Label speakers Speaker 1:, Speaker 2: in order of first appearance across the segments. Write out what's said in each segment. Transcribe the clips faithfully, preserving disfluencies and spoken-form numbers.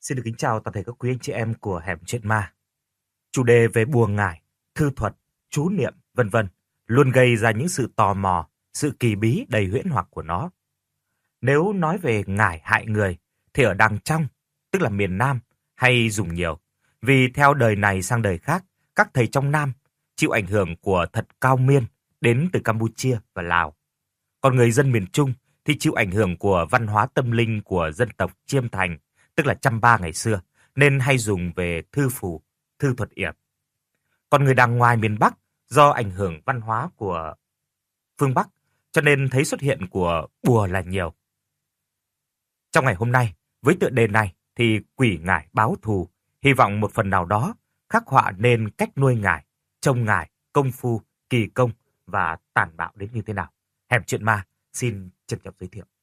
Speaker 1: Xin được kính chào toàn thể các quý anh chị em của Hẻm Chuyện Ma. Chủ đề về bùa ngải, thư thuật, chú niệm, vân vân luôn gây ra những sự tò mò, sự kỳ bí đầy huyễn hoặc của nó. Nếu nói về ngải hại người thì ở đàng trong, tức là miền Nam, hay dùng nhiều. Vì theo đời này sang đời khác, các thầy trong Nam chịu ảnh hưởng của thật cao miên đến từ Campuchia và Lào. Còn người dân miền Trung thì chịu ảnh hưởng của văn hóa tâm linh của dân tộc Chiêm Thành, tức là Chăm Ba ngày xưa, nên hay dùng về thư phù, thư thuật yểm. Còn người đàng ngoài miền Bắc, do ảnh hưởng văn hóa của phương Bắc, cho nên thấy xuất hiện của bùa là nhiều. Trong ngày hôm nay, với tựa đề này thì quỷ ngải báo thù, hy vọng một phần nào đó khắc họa nên cách nuôi ngải, trông ngải, công phu, kỳ công và tàn bạo đến như thế nào. Hẻm Chuyện Ma xin trân trọng giới thiệu.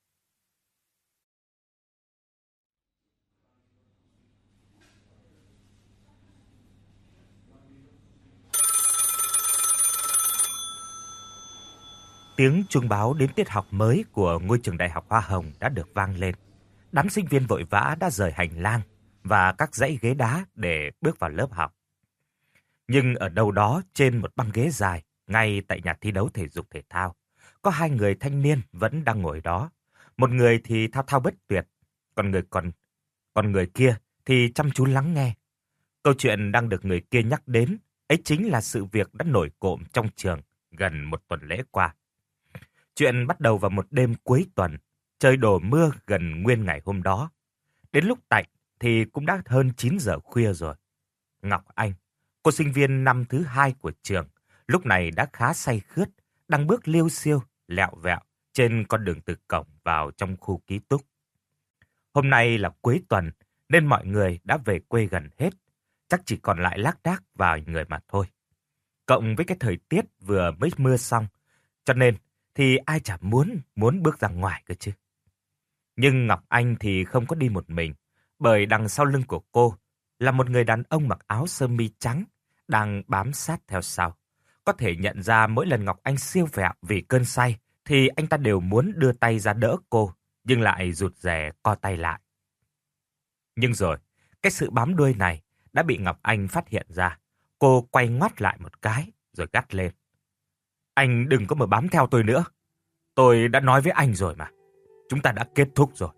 Speaker 1: Tiếng chuông báo đến tiết học mới của ngôi trường đại học Hoa Hồng đã được vang lên. Đám sinh viên vội vã đã rời hành lang và các dãy ghế đá để bước vào lớp học. Nhưng ở đâu đó trên một băng ghế dài, ngay tại nhà thi đấu thể dục thể thao, có hai người thanh niên vẫn đang ngồi đó. Một người thì thao thao bất tuyệt, còn người còn còn người kia thì chăm chú lắng nghe. Câu chuyện đang được người kia nhắc đến, ấy chính là sự việc đã nổi cộm trong trường gần một tuần lễ qua. Chuyện bắt đầu vào một đêm cuối tuần, trời đổ mưa gần nguyên ngày hôm đó. Đến lúc tạnh thì cũng đã hơn chín giờ khuya rồi. Ngọc Anh, cô sinh viên năm thứ hai của trường, lúc này đã khá say khướt, đang bước liêu xiêu, lẹo vẹo trên con đường từ cổng vào trong khu ký túc. Hôm nay là cuối tuần nên mọi người đã về quê gần hết, chắc chỉ còn lại lác đác vài người mà thôi. Cộng với cái thời tiết vừa mới mưa xong, cho nên thì ai chả muốn muốn bước ra ngoài cơ chứ. Nhưng Ngọc Anh thì không có đi một mình, bởi đằng sau lưng của cô là một người đàn ông mặc áo sơ mi trắng đang bám sát theo sau. Có thể nhận ra mỗi lần Ngọc Anh siêu vẹo vì cơn say thì anh ta đều muốn đưa tay ra đỡ cô, nhưng lại rụt rè co tay lại. Nhưng rồi, cái sự bám đuôi này đã bị Ngọc Anh phát hiện ra. Cô quay ngoắt lại một cái rồi gắt lên: "Anh đừng có mà bám theo tôi nữa. Tôi đã nói với anh rồi mà. Chúng ta đã kết thúc rồi."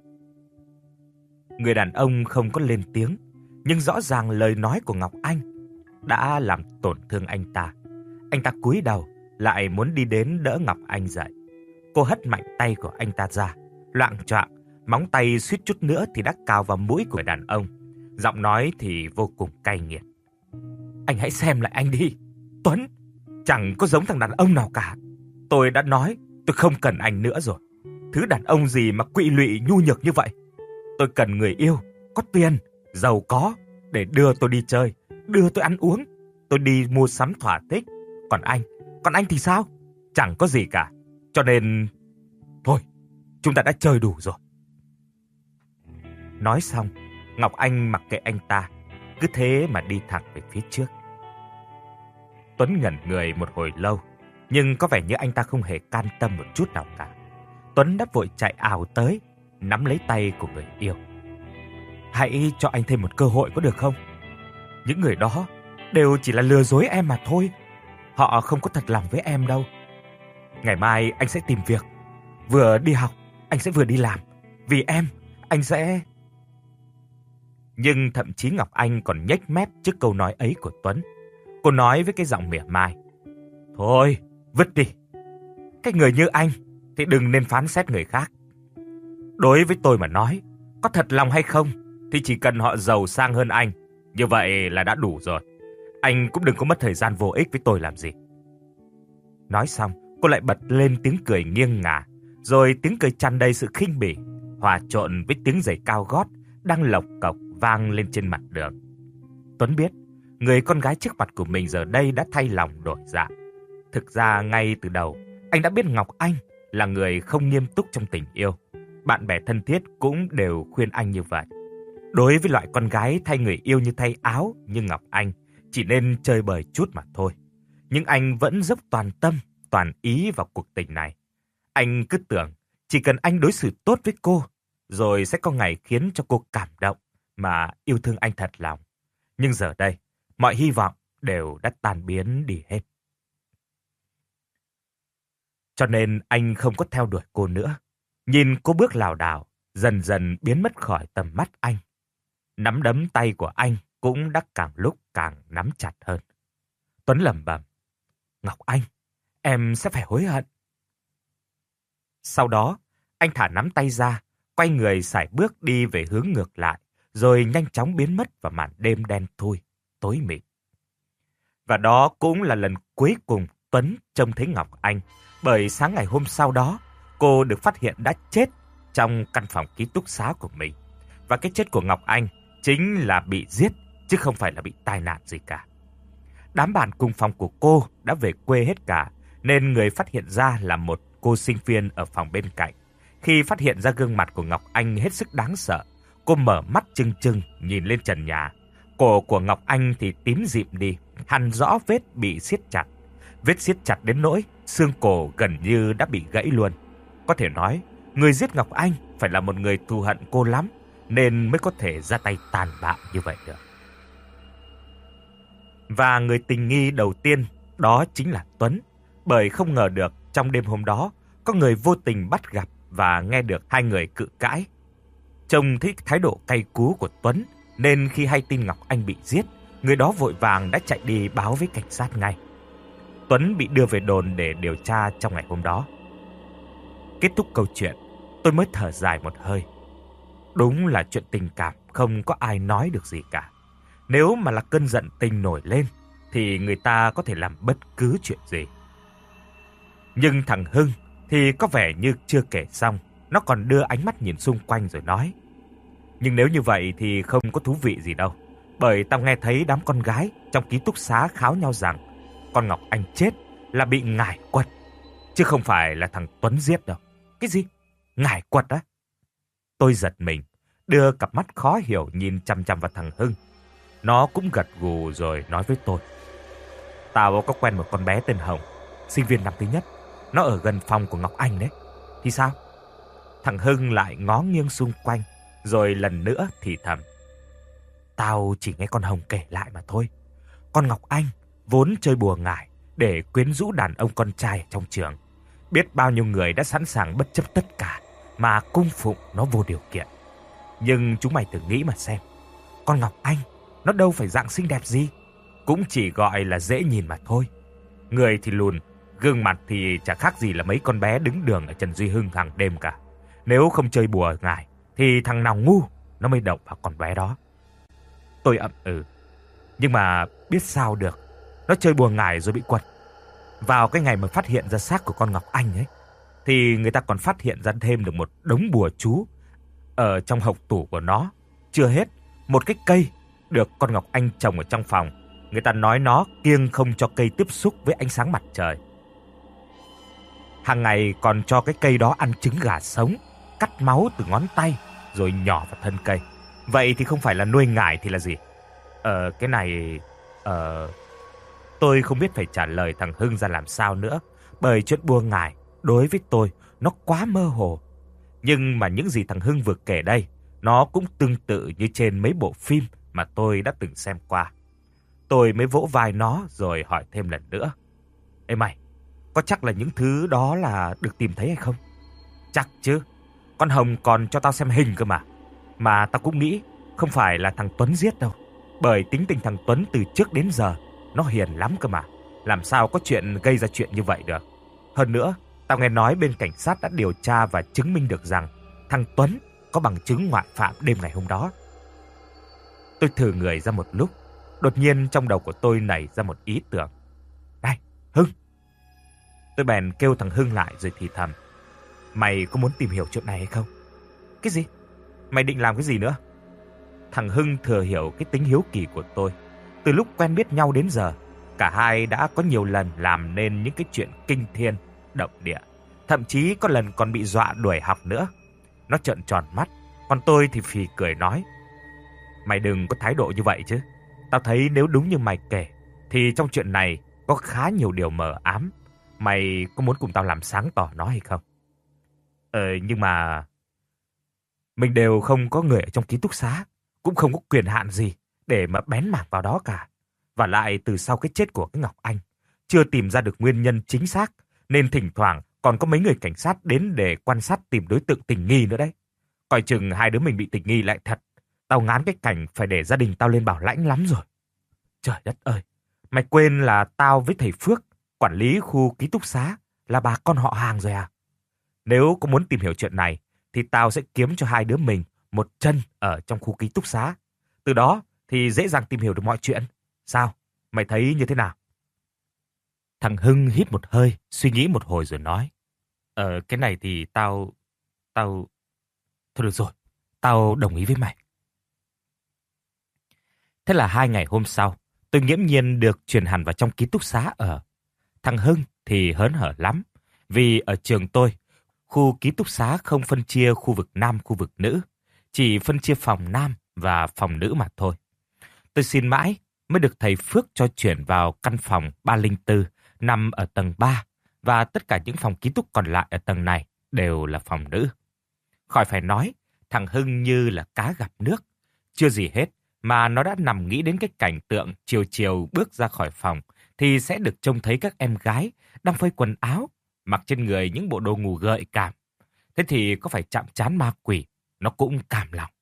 Speaker 1: Người đàn ông không có lên tiếng, nhưng rõ ràng lời nói của Ngọc Anh đã làm tổn thương anh ta. Anh ta cúi đầu, lại muốn đi đến đỡ Ngọc Anh dậy. Cô hất mạnh tay của anh ta ra, loạng choạng, móng tay suýt chút nữa thì đã cào vào mũi của người đàn ông. Giọng nói thì vô cùng cay nghiệt: "Anh hãy xem lại anh đi, Tuấn. Chẳng có giống thằng đàn ông nào cả. Tôi đã nói tôi không cần anh nữa rồi. Thứ đàn ông gì mà quỵ lụy nhu nhược như vậy. Tôi cần người yêu, có tiền, giàu có để đưa tôi đi chơi, đưa tôi ăn uống, tôi đi mua sắm thỏa thích. Còn anh, còn anh thì sao? Chẳng có gì cả. Cho nên, thôi, chúng ta đã chơi đủ rồi." Nói xong, Ngọc Anh mặc kệ anh ta, cứ thế mà đi thẳng về phía trước. Tuấn ngẩn người một hồi lâu, nhưng có vẻ như anh ta không hề can tâm một chút nào cả. Tuấn đã vội chạy ào tới, nắm lấy tay của người yêu. "Hãy cho anh thêm một cơ hội có được không? Những người đó đều chỉ là lừa dối em mà thôi. Họ không có thật lòng với em đâu. Ngày mai anh sẽ tìm việc. Vừa đi học, anh sẽ vừa đi làm. Vì em, anh sẽ..." Nhưng thậm chí Ngọc Anh còn nhếch mép trước câu nói ấy của Tuấn. Cô nói với cái giọng mỉa mai: "Thôi, vứt đi. Cái người như anh thì đừng nên phán xét người khác. Đối với tôi mà nói, có thật lòng hay không thì chỉ cần họ giàu sang hơn anh, như vậy là đã đủ rồi. Anh cũng đừng có mất thời gian vô ích với tôi làm gì." Nói xong, cô lại bật lên tiếng cười nghiêng ngả, rồi tiếng cười tràn đầy sự khinh bỉ, hòa trộn với tiếng giày cao gót đang lộc cộc vang lên trên mặt đường. Tuấn biết, người con gái trước mặt của mình giờ đây đã thay lòng đổi dạ. Thực ra ngay từ đầu, anh đã biết Ngọc Anh là người không nghiêm túc trong tình yêu. Bạn bè thân thiết cũng đều khuyên anh như vậy. Đối với loại con gái thay người yêu như thay áo như Ngọc Anh, chỉ nên chơi bời chút mà thôi. Nhưng anh vẫn dốc toàn tâm, toàn ý vào cuộc tình này. Anh cứ tưởng chỉ cần anh đối xử tốt với cô, rồi sẽ có ngày khiến cho cô cảm động, mà yêu thương anh thật lòng. Nhưng giờ đây, mọi hy vọng đều đã tan biến đi hết. Cho nên anh không có theo đuổi cô nữa. Nhìn cô bước lảo đảo, dần dần biến mất khỏi tầm mắt anh. Nắm đấm tay của anh cũng đã càng lúc càng nắm chặt hơn. Tuấn lẩm bẩm, Ngọc Anh, em sẽ phải hối hận. Sau đó, anh thả nắm tay ra, quay người sải bước đi về hướng ngược lại, rồi nhanh chóng biến mất vào màn đêm đen thui, tối mịt. Và đó cũng là lần cuối cùng Tuấn trông thấy Ngọc Anh, bởi sáng ngày hôm sau đó, cô được phát hiện đã chết trong căn phòng ký túc xá của mình. Và cái chết của Ngọc Anh chính là bị giết, chứ không phải là bị tai nạn gì cả. Đám bạn cùng phòng của cô đã về quê hết cả, nên người phát hiện ra là một cô sinh viên ở phòng bên cạnh. Khi phát hiện ra gương mặt của Ngọc Anh hết sức đáng sợ, cô mở mắt trừng trừng nhìn lên trần nhà. Cổ của Ngọc Anh thì tím dịm đi, hằn rõ vết bị siết chặt. Vết siết chặt đến nỗi xương cổ gần như đã bị gãy luôn. Có thể nói, người giết Ngọc Anh phải là một người thù hận cô lắm, nên mới có thể ra tay tàn bạo như vậy được. Và người tình nghi đầu tiên đó chính là Tuấn, bởi không ngờ được trong đêm hôm đó có người vô tình bắt gặp và nghe được hai người cự cãi. Trông thấy thái độ cay cú của Tuấn, nên khi hay tin Ngọc Anh bị giết, người đó vội vàng đã chạy đi báo với cảnh sát ngay. Tuấn bị đưa về đồn để điều tra trong ngày hôm đó. Kết thúc câu chuyện, tôi mới thở dài một hơi. Đúng là chuyện tình cảm không có ai nói được gì cả. Nếu mà là cơn giận tình nổi lên, thì người ta có thể làm bất cứ chuyện gì. Nhưng thằng Hưng thì có vẻ như chưa kể xong, nó còn đưa ánh mắt nhìn xung quanh rồi nói. Nhưng nếu như vậy thì không có thú vị gì đâu. Bởi tao nghe thấy đám con gái trong ký túc xá kháo nhau rằng con Ngọc Anh chết là bị ngải quật, chứ không phải là thằng Tuấn giết đâu. Cái gì? Ngải quật á? Tôi giật mình, đưa cặp mắt khó hiểu nhìn chằm chằm vào thằng Hưng. Nó cũng gật gù rồi nói với tôi. Tao có quen một con bé tên Hồng, sinh viên năm thứ nhất. Nó ở gần phòng của Ngọc Anh đấy. Thì sao? Thằng Hưng lại ngó nghiêng xung quanh, rồi lần nữa thì thầm. Tao chỉ nghe con Hồng kể lại mà thôi. Con Ngọc Anh vốn chơi bùa ngải để quyến rũ đàn ông con trai trong trường. Biết bao nhiêu người đã sẵn sàng bất chấp tất cả mà cung phụng nó vô điều kiện. Nhưng chúng mày thử nghĩ mà xem. Con Ngọc Anh nó đâu phải dạng xinh đẹp gì, cũng chỉ gọi là dễ nhìn mà thôi. Người thì lùn, gương mặt thì chả khác gì là mấy con bé đứng đường ở Trần Duy Hưng hàng đêm cả. Nếu không chơi bùa ngải thì thằng nào ngu nó mới động vào con bé đó. Tôi ậm ừ. Nhưng mà biết sao được, nó chơi bùa ngải rồi bị quật. Vào cái ngày mà phát hiện ra xác của con Ngọc Anh ấy, thì người ta còn phát hiện ra thêm được một đống bùa chú ở trong hộc tủ của nó. Chưa hết, một cái cây được con Ngọc Anh trồng ở trong phòng, người ta nói nó kiêng không cho cây tiếp xúc với ánh sáng mặt trời. Hàng ngày còn cho cái cây đó ăn trứng gà sống, cắt máu từ ngón tay rồi nhỏ vào thân cây. Vậy thì không phải là nuôi ngải thì là gì? Ờ, cái này... Ờ... Tôi không biết phải trả lời thằng Hưng ra làm sao nữa, bởi chuyện bùa ngải đối với tôi nó quá mơ hồ. Nhưng mà những gì thằng Hưng vừa kể đây, nó cũng tương tự như trên mấy bộ phim mà tôi đã từng xem qua. Tôi mới vỗ vai nó rồi hỏi thêm lần nữa. Ê mày, có chắc là những thứ đó là được tìm thấy hay không? Chắc chứ. Con Hồng còn cho tao xem hình cơ mà. Mà tao cũng nghĩ không phải là thằng Tuấn giết đâu. Bởi tính tình thằng Tuấn từ trước đến giờ nó hiền lắm cơ mà. Làm sao có chuyện gây ra chuyện như vậy được. Hơn nữa, tao nghe nói bên cảnh sát đã điều tra và chứng minh được rằng thằng Tuấn có bằng chứng ngoại phạm đêm ngày hôm đó. Tôi thử người ra một lúc. Đột nhiên trong đầu của tôi nảy ra một ý tưởng. Này, Hưng! Tôi bèn kêu thằng Hưng lại rồi thì thầm. Mày có muốn tìm hiểu chuyện này hay không? Cái gì? Mày định làm cái gì nữa? Thằng Hưng thừa hiểu cái tính hiếu kỳ của tôi. Từ lúc quen biết nhau đến giờ, cả hai đã có nhiều lần làm nên những cái chuyện kinh thiên, động địa. Thậm chí có lần còn bị dọa đuổi học nữa. Nó trợn tròn mắt, còn tôi thì phì cười nói. Mày đừng có thái độ như vậy chứ. Tao thấy nếu đúng như mày kể, thì trong chuyện này có khá nhiều điều mờ ám. Mày có muốn cùng tao làm sáng tỏ nó hay không? Ờ, nhưng mà... Mình đều không có người ở trong ký túc xá. cũng không có quyền hạn gì để mà bén mảng vào đó cả. Và lại từ sau cái chết của cái Ngọc Anh, chưa tìm ra được nguyên nhân chính xác, nên thỉnh thoảng còn có mấy người cảnh sát đến để quan sát tìm đối tượng tình nghi nữa đấy. Coi chừng hai đứa mình bị tình nghi lại thật. Tao ngán cái cảnh phải để gia đình tao lên bảo lãnh lắm rồi. Trời đất ơi, mày quên là tao với thầy Phước, quản lý khu ký túc xá, là bà con họ hàng rồi à? Nếu có muốn tìm hiểu chuyện này, thì tao sẽ kiếm cho hai đứa mình một chân ở trong khu ký túc xá. Từ đó thì dễ dàng tìm hiểu được mọi chuyện. Sao? Mày thấy như thế nào? Thằng Hưng hít một hơi, suy nghĩ một hồi rồi nói. Ờ, cái này thì tao... Tao... Thôi được rồi, tao đồng ý với mày. Thế là hai ngày hôm sau, tôi nghiễm nhiên được chuyển hẳn vào trong ký túc xá ở. Thằng Hưng thì hớn hở lắm, vì ở trường tôi, khu ký túc xá không phân chia khu vực nam, khu vực nữ, chỉ phân chia phòng nam và phòng nữ mà thôi. Tôi xin mãi mới được thầy Phước cho chuyển vào căn phòng ba không bốn nằm ở tầng ba, và tất cả những phòng ký túc còn lại ở tầng này đều là phòng nữ. Khỏi phải nói, thằng Hưng như là cá gặp nước. Chưa gì hết mà nó đã nằm nghĩ đến cái cảnh tượng chiều chiều bước ra khỏi phòng thì sẽ được trông thấy các em gái đang phơi quần áo, mặc trên người những bộ đồ ngủ gợi cảm. Thế thì có phải chạm trán ma quỷ, nó cũng cảm lòng.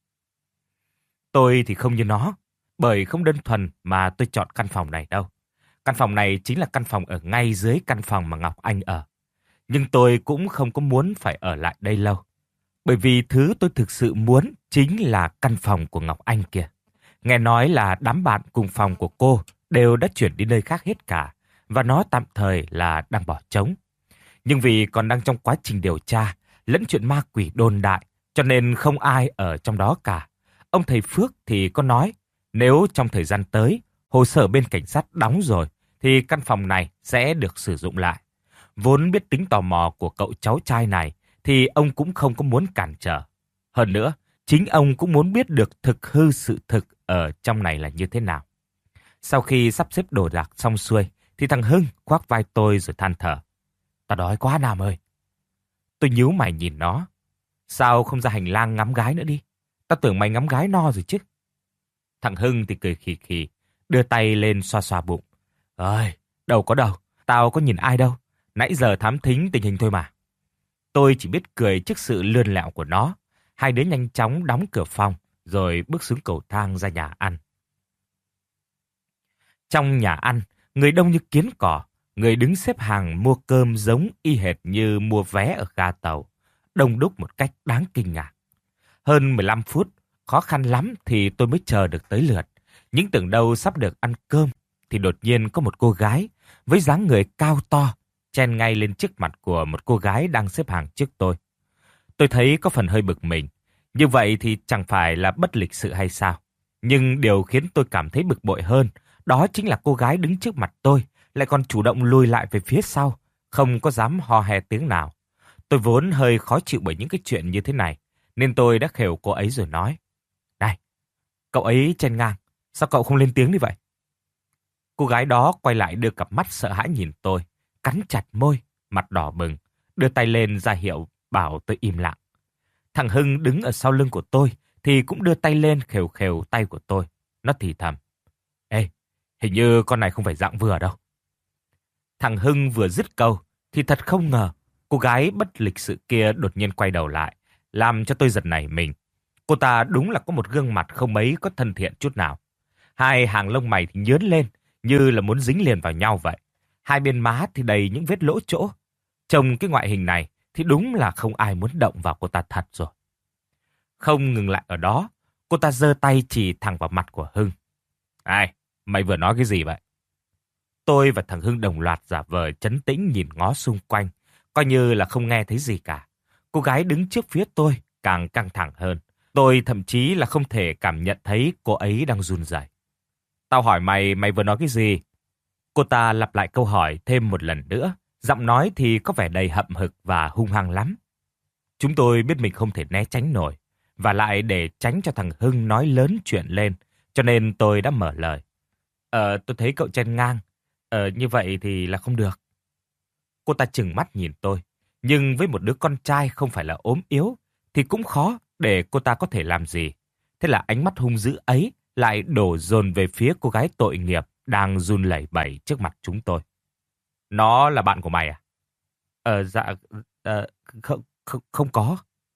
Speaker 1: Tôi thì không như nó, bởi không đơn thuần mà tôi chọn căn phòng này đâu. Căn phòng này chính là căn phòng ở ngay dưới căn phòng mà Ngọc Anh ở. Nhưng tôi cũng không có muốn phải ở lại đây lâu. Bởi vì thứ tôi thực sự muốn chính là căn phòng của Ngọc Anh kìa. Nghe nói là đám bạn cùng phòng của cô đều đã chuyển đi nơi khác hết cả, và nó tạm thời là đang bỏ trống. Nhưng vì còn đang trong quá trình điều tra, lẫn chuyện ma quỷ đồn đại, cho nên không ai ở trong đó cả. Ông thầy Phước thì có nói, nếu trong thời gian tới, hồ sơ bên cảnh sát đóng rồi, thì căn phòng này sẽ được sử dụng lại. Vốn biết tính tò mò của cậu cháu trai này, thì ông cũng không có muốn cản trở. Hơn nữa, chính ông cũng muốn biết được thực hư sự thực ở trong này là như thế nào. Sau khi sắp xếp đồ đạc xong xuôi, thì thằng Hưng khoác vai tôi rồi than thở. Tao đói quá Nam ơi. Tôi nhíu mày nhìn nó. Sao không ra hành lang ngắm gái nữa đi? Tao tưởng mày ngắm gái no rồi chứ. Thằng Hưng thì cười khì khì, đưa tay lên xoa xoa bụng. Ơi, đâu có đâu, tao có nhìn ai đâu. Nãy giờ thám thính tình hình thôi mà. Tôi chỉ biết cười trước sự lươn lẹo của nó. Hai đứa nhanh chóng đóng cửa phòng, rồi bước xuống cầu thang ra nhà ăn. Trong nhà ăn, người đông như kiến cỏ, người đứng xếp hàng mua cơm giống y hệt như mua vé ở ga tàu, đông đúc một cách đáng kinh ngạc. Hơn mười lăm phút, khó khăn lắm thì tôi mới chờ được tới lượt. Nhưng tưởng đâu sắp được ăn cơm, thì đột nhiên có một cô gái với dáng người cao to chen ngay lên trước mặt của một cô gái đang xếp hàng trước tôi. Tôi thấy có phần hơi bực mình. Như vậy thì chẳng phải là bất lịch sự hay sao? Nhưng điều khiến tôi cảm thấy bực bội hơn, đó chính là cô gái đứng trước mặt tôi lại còn chủ động lùi lại về phía sau, không có dám ho he tiếng nào. Tôi vốn hơi khó chịu bởi những cái chuyện như thế này, nên tôi đã khều cô ấy rồi nói. Này, cậu ấy chen ngang, sao cậu không lên tiếng đi vậy? Cô gái đó quay lại đưa cặp mắt sợ hãi nhìn tôi, cắn chặt môi, mặt đỏ bừng, đưa tay lên ra hiệu bảo tôi im lặng. Thằng Hưng đứng ở sau lưng của tôi thì cũng đưa tay lên khều khều tay của tôi. Nó thì thầm. Ê, hình như con này không phải dạng vừa đâu. Thằng Hưng vừa dứt câu thì thật không ngờ cô gái bất lịch sự kia đột nhiên quay đầu lại, làm cho tôi giật nảy mình. Cô ta đúng là có một gương mặt không mấy có thân thiện chút nào. Hai hàng lông mày thì nhớn lên như là muốn dính liền vào nhau vậy. Hai bên má thì đầy những vết lỗ chỗ. Trông cái ngoại hình này thì đúng là không ai muốn động vào cô ta thật rồi. Không ngừng lại ở đó, cô ta giơ tay chỉ thẳng vào mặt của Hưng. Ai, mày vừa nói cái gì vậy? Tôi và thằng Hưng đồng loạt giả vờ trấn tĩnh nhìn ngó xung quanh, coi như là không nghe thấy gì cả. Cô gái đứng trước phía tôi càng căng thẳng hơn. Tôi thậm chí là không thể cảm nhận thấy cô ấy đang run rẩy. Tao hỏi mày, mày vừa nói cái gì? Cô ta lặp lại câu hỏi thêm một lần nữa. Giọng nói thì có vẻ đầy hậm hực và hung hăng lắm. Chúng tôi biết mình không thể né tránh nổi, và lại để tránh cho thằng Hưng nói lớn chuyện lên, cho nên tôi đã mở lời. Ờ, tôi thấy cậu chen ngang. Ờ, như vậy thì là không được. Cô ta trừng mắt nhìn tôi, nhưng với một đứa con trai không phải là ốm yếu, thì cũng khó để cô ta có thể làm gì. Thế là ánh mắt hung dữ ấy lại đổ dồn về phía cô gái tội nghiệp đang run lẩy bẩy trước mặt chúng tôi. Nó là bạn của mày à? Ờ, dạ, ờ, không, không, không có.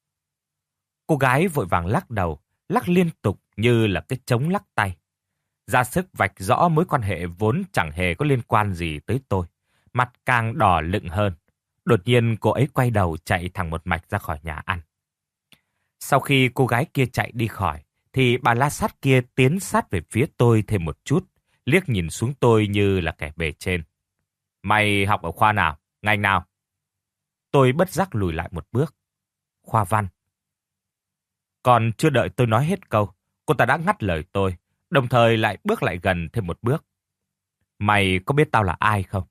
Speaker 1: Cô gái vội vàng lắc đầu, lắc liên tục như là cái trống lắc tay. Ra sức vạch rõ mối quan hệ vốn chẳng hề có liên quan gì tới tôi. Mặt càng đỏ lựng hơn. Đột nhiên cô ấy quay đầu chạy thẳng một mạch ra khỏi nhà ăn. Sau khi cô gái kia chạy đi khỏi, thì bà la sát kia tiến sát về phía tôi thêm một chút, liếc nhìn xuống tôi như là kẻ bề trên. Mày học ở khoa nào? Ngành nào? Tôi bất giác lùi lại một bước. Khoa văn. Còn chưa đợi tôi nói hết câu, cô ta đã ngắt lời tôi, đồng thời lại bước lại gần thêm một bước. Mày có biết tao là ai không?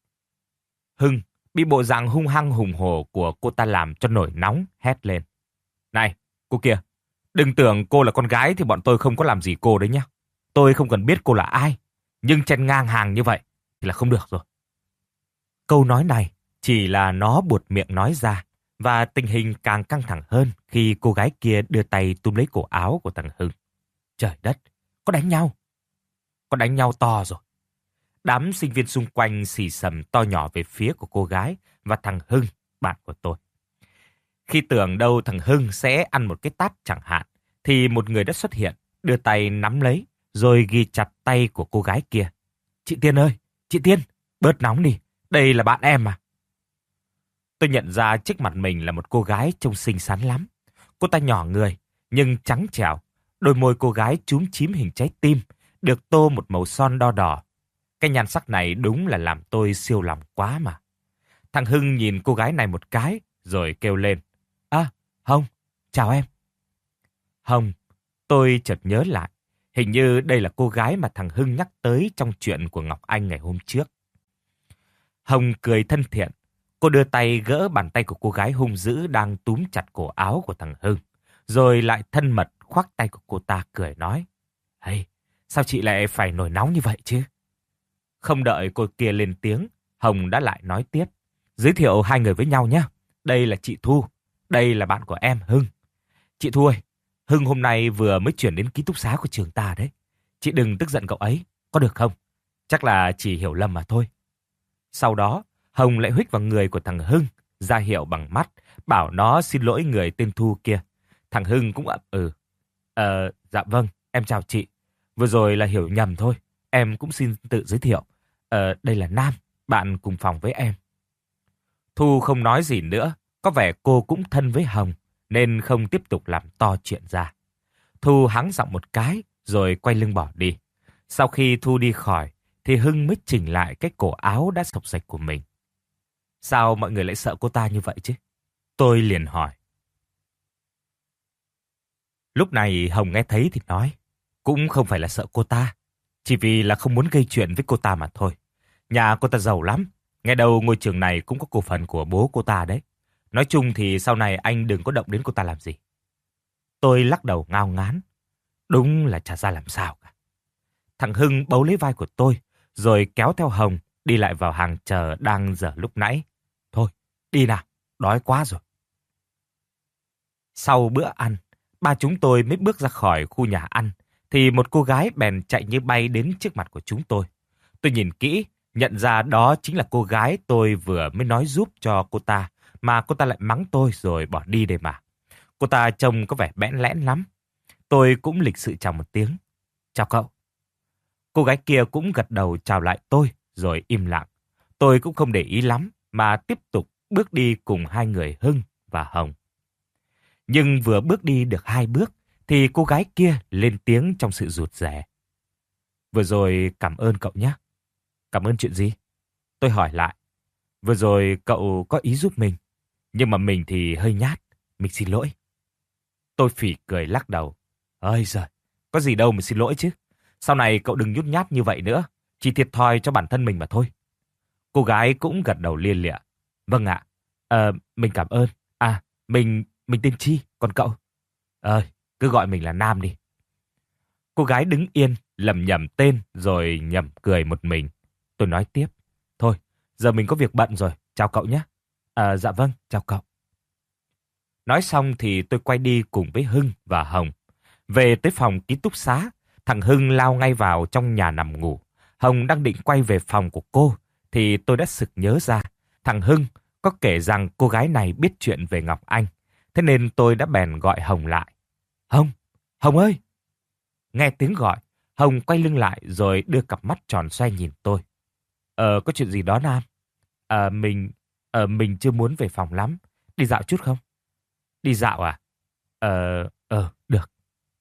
Speaker 1: Hưng bị bộ dạng hung hăng hùng hổ của cô ta làm cho nổi nóng, hét lên. Này, cô kia, đừng tưởng cô là con gái thì bọn tôi không có làm gì cô đấy nhá. Tôi không cần biết cô là ai, nhưng chen ngang hàng như vậy thì là không được rồi. Câu nói này chỉ là nó buột miệng nói ra, và tình hình càng căng thẳng hơn khi cô gái kia đưa tay túm lấy cổ áo của thằng Hưng. Trời đất, có đánh nhau. Có đánh nhau to rồi. Đám sinh viên xung quanh xì xầm to nhỏ về phía của cô gái và thằng Hưng, bạn của tôi. Khi tưởng đâu thằng Hưng sẽ ăn một cái tát chẳng hạn, thì một người đã xuất hiện, đưa tay nắm lấy, rồi ghi chặt tay của cô gái kia. Chị Tiên ơi, chị Tiên, bớt nóng đi, đây là bạn em mà. Tôi nhận ra trước mặt mình là một cô gái trông xinh xắn lắm. Cô ta nhỏ người, nhưng trắng trẻo, đôi môi cô gái chúm chím hình trái tim, được tô một màu son đo đỏ. Cái nhan sắc này đúng là làm tôi siêu lòng quá mà. Thằng Hưng nhìn cô gái này một cái, rồi kêu lên. À, Hồng, chào em. Hồng, tôi chợt nhớ lại. Hình như đây là cô gái mà thằng Hưng nhắc tới trong chuyện của Ngọc Anh ngày hôm trước. Hồng cười thân thiện. Cô đưa tay gỡ bàn tay của cô gái hung dữ đang túm chặt cổ áo của thằng Hưng. Rồi lại thân mật khoác tay của cô ta cười nói. Hey, sao chị lại phải nổi nóng như vậy chứ? Không đợi cô kia lên tiếng, Hồng đã lại nói tiếp. Giới thiệu hai người với nhau nhé. Đây là chị Thu, đây là bạn của em Hưng. Chị Thu ơi, Hưng hôm nay vừa mới chuyển đến ký túc xá của trường ta đấy. Chị đừng tức giận cậu ấy, có được không? Chắc là chỉ hiểu lầm mà thôi. Sau đó, Hồng lại huých vào người của thằng Hưng, ra hiệu bằng mắt, bảo nó xin lỗi người tên Thu kia. Thằng Hưng cũng ậm ừ. Ờ, dạ vâng, em chào chị. Vừa rồi là hiểu nhầm thôi, em cũng xin tự giới thiệu. Ờ, đây là Nam, bạn cùng phòng với em. Thu không nói gì nữa, có vẻ cô cũng thân với Hồng, nên không tiếp tục làm to chuyện ra. Thu hắng giọng một cái, rồi quay lưng bỏ đi. Sau khi Thu đi khỏi, thì Hưng mới chỉnh lại cái cổ áo đã sộc sạch của mình. Sao mọi người lại sợ cô ta như vậy chứ? Tôi liền hỏi. Lúc này Hồng nghe thấy thì nói, cũng không phải là sợ cô ta, chỉ vì là không muốn gây chuyện với cô ta mà thôi. Nhà cô ta giàu lắm, nghe đâu ngôi trường này cũng có cổ phần của bố cô ta đấy. Nói chung thì sau này anh đừng có động đến cô ta làm gì. Tôi lắc đầu ngao ngán. Đúng là chả ra làm sao cả. Thằng Hưng bấu lấy vai của tôi, rồi kéo theo Hồng đi lại vào hàng chờ đang dở lúc nãy. Thôi, đi nào, đói quá rồi. Sau bữa ăn, ba chúng tôi mới bước ra khỏi khu nhà ăn, thì một cô gái bèn chạy như bay đến trước mặt của chúng tôi. Tôi nhìn kỹ, nhận ra đó chính là cô gái tôi vừa mới nói giúp cho cô ta, mà cô ta lại mắng tôi rồi bỏ đi đây mà. Cô ta trông có vẻ bẽn lẽn lắm. Tôi cũng lịch sự chào một tiếng. Chào cậu. Cô gái kia cũng gật đầu chào lại tôi, rồi im lặng. Tôi cũng không để ý lắm, mà tiếp tục bước đi cùng hai người Hưng và Hồng. Nhưng vừa bước đi được hai bước, thì cô gái kia lên tiếng trong sự rụt rè. Vừa rồi cảm ơn cậu nhé. Cảm ơn chuyện gì? Tôi hỏi lại. Vừa rồi cậu có ý giúp mình, nhưng mà mình thì hơi nhát. Mình xin lỗi. Tôi phỉ cười lắc đầu. Ơi giời, có gì đâu mà xin lỗi chứ. Sau này cậu đừng nhút nhát như vậy nữa. Chỉ thiệt thòi cho bản thân mình mà thôi. Cô gái cũng gật đầu lia lịa. Vâng ạ. Ờ, mình cảm ơn. À, mình, mình tên Chi, còn cậu? Ơi, cứ gọi mình là Nam đi. Cô gái đứng yên, lẩm nhẩm tên rồi nhẩm cười một mình. Tôi nói tiếp. Thôi, giờ mình có việc bận rồi. Chào cậu nhé. À, dạ vâng, chào cậu. Nói xong thì tôi quay đi cùng với Hưng và Hồng. Về tới phòng ký túc xá, thằng Hưng lao ngay vào trong nhà nằm ngủ. Hồng đang định quay về phòng của cô, thì tôi đã sực nhớ ra. Thằng Hưng có kể rằng cô gái này biết chuyện về Ngọc Anh. Thế nên tôi đã bèn gọi Hồng lại. Hồng, Hồng ơi! Nghe tiếng gọi, Hồng quay lưng lại rồi đưa cặp mắt tròn xoay nhìn tôi. Ờ, có chuyện gì đó Nam? Ờ, mình... Ờ, mình chưa muốn về phòng lắm. Đi dạo chút không? Đi dạo à? Ờ, ờ, được.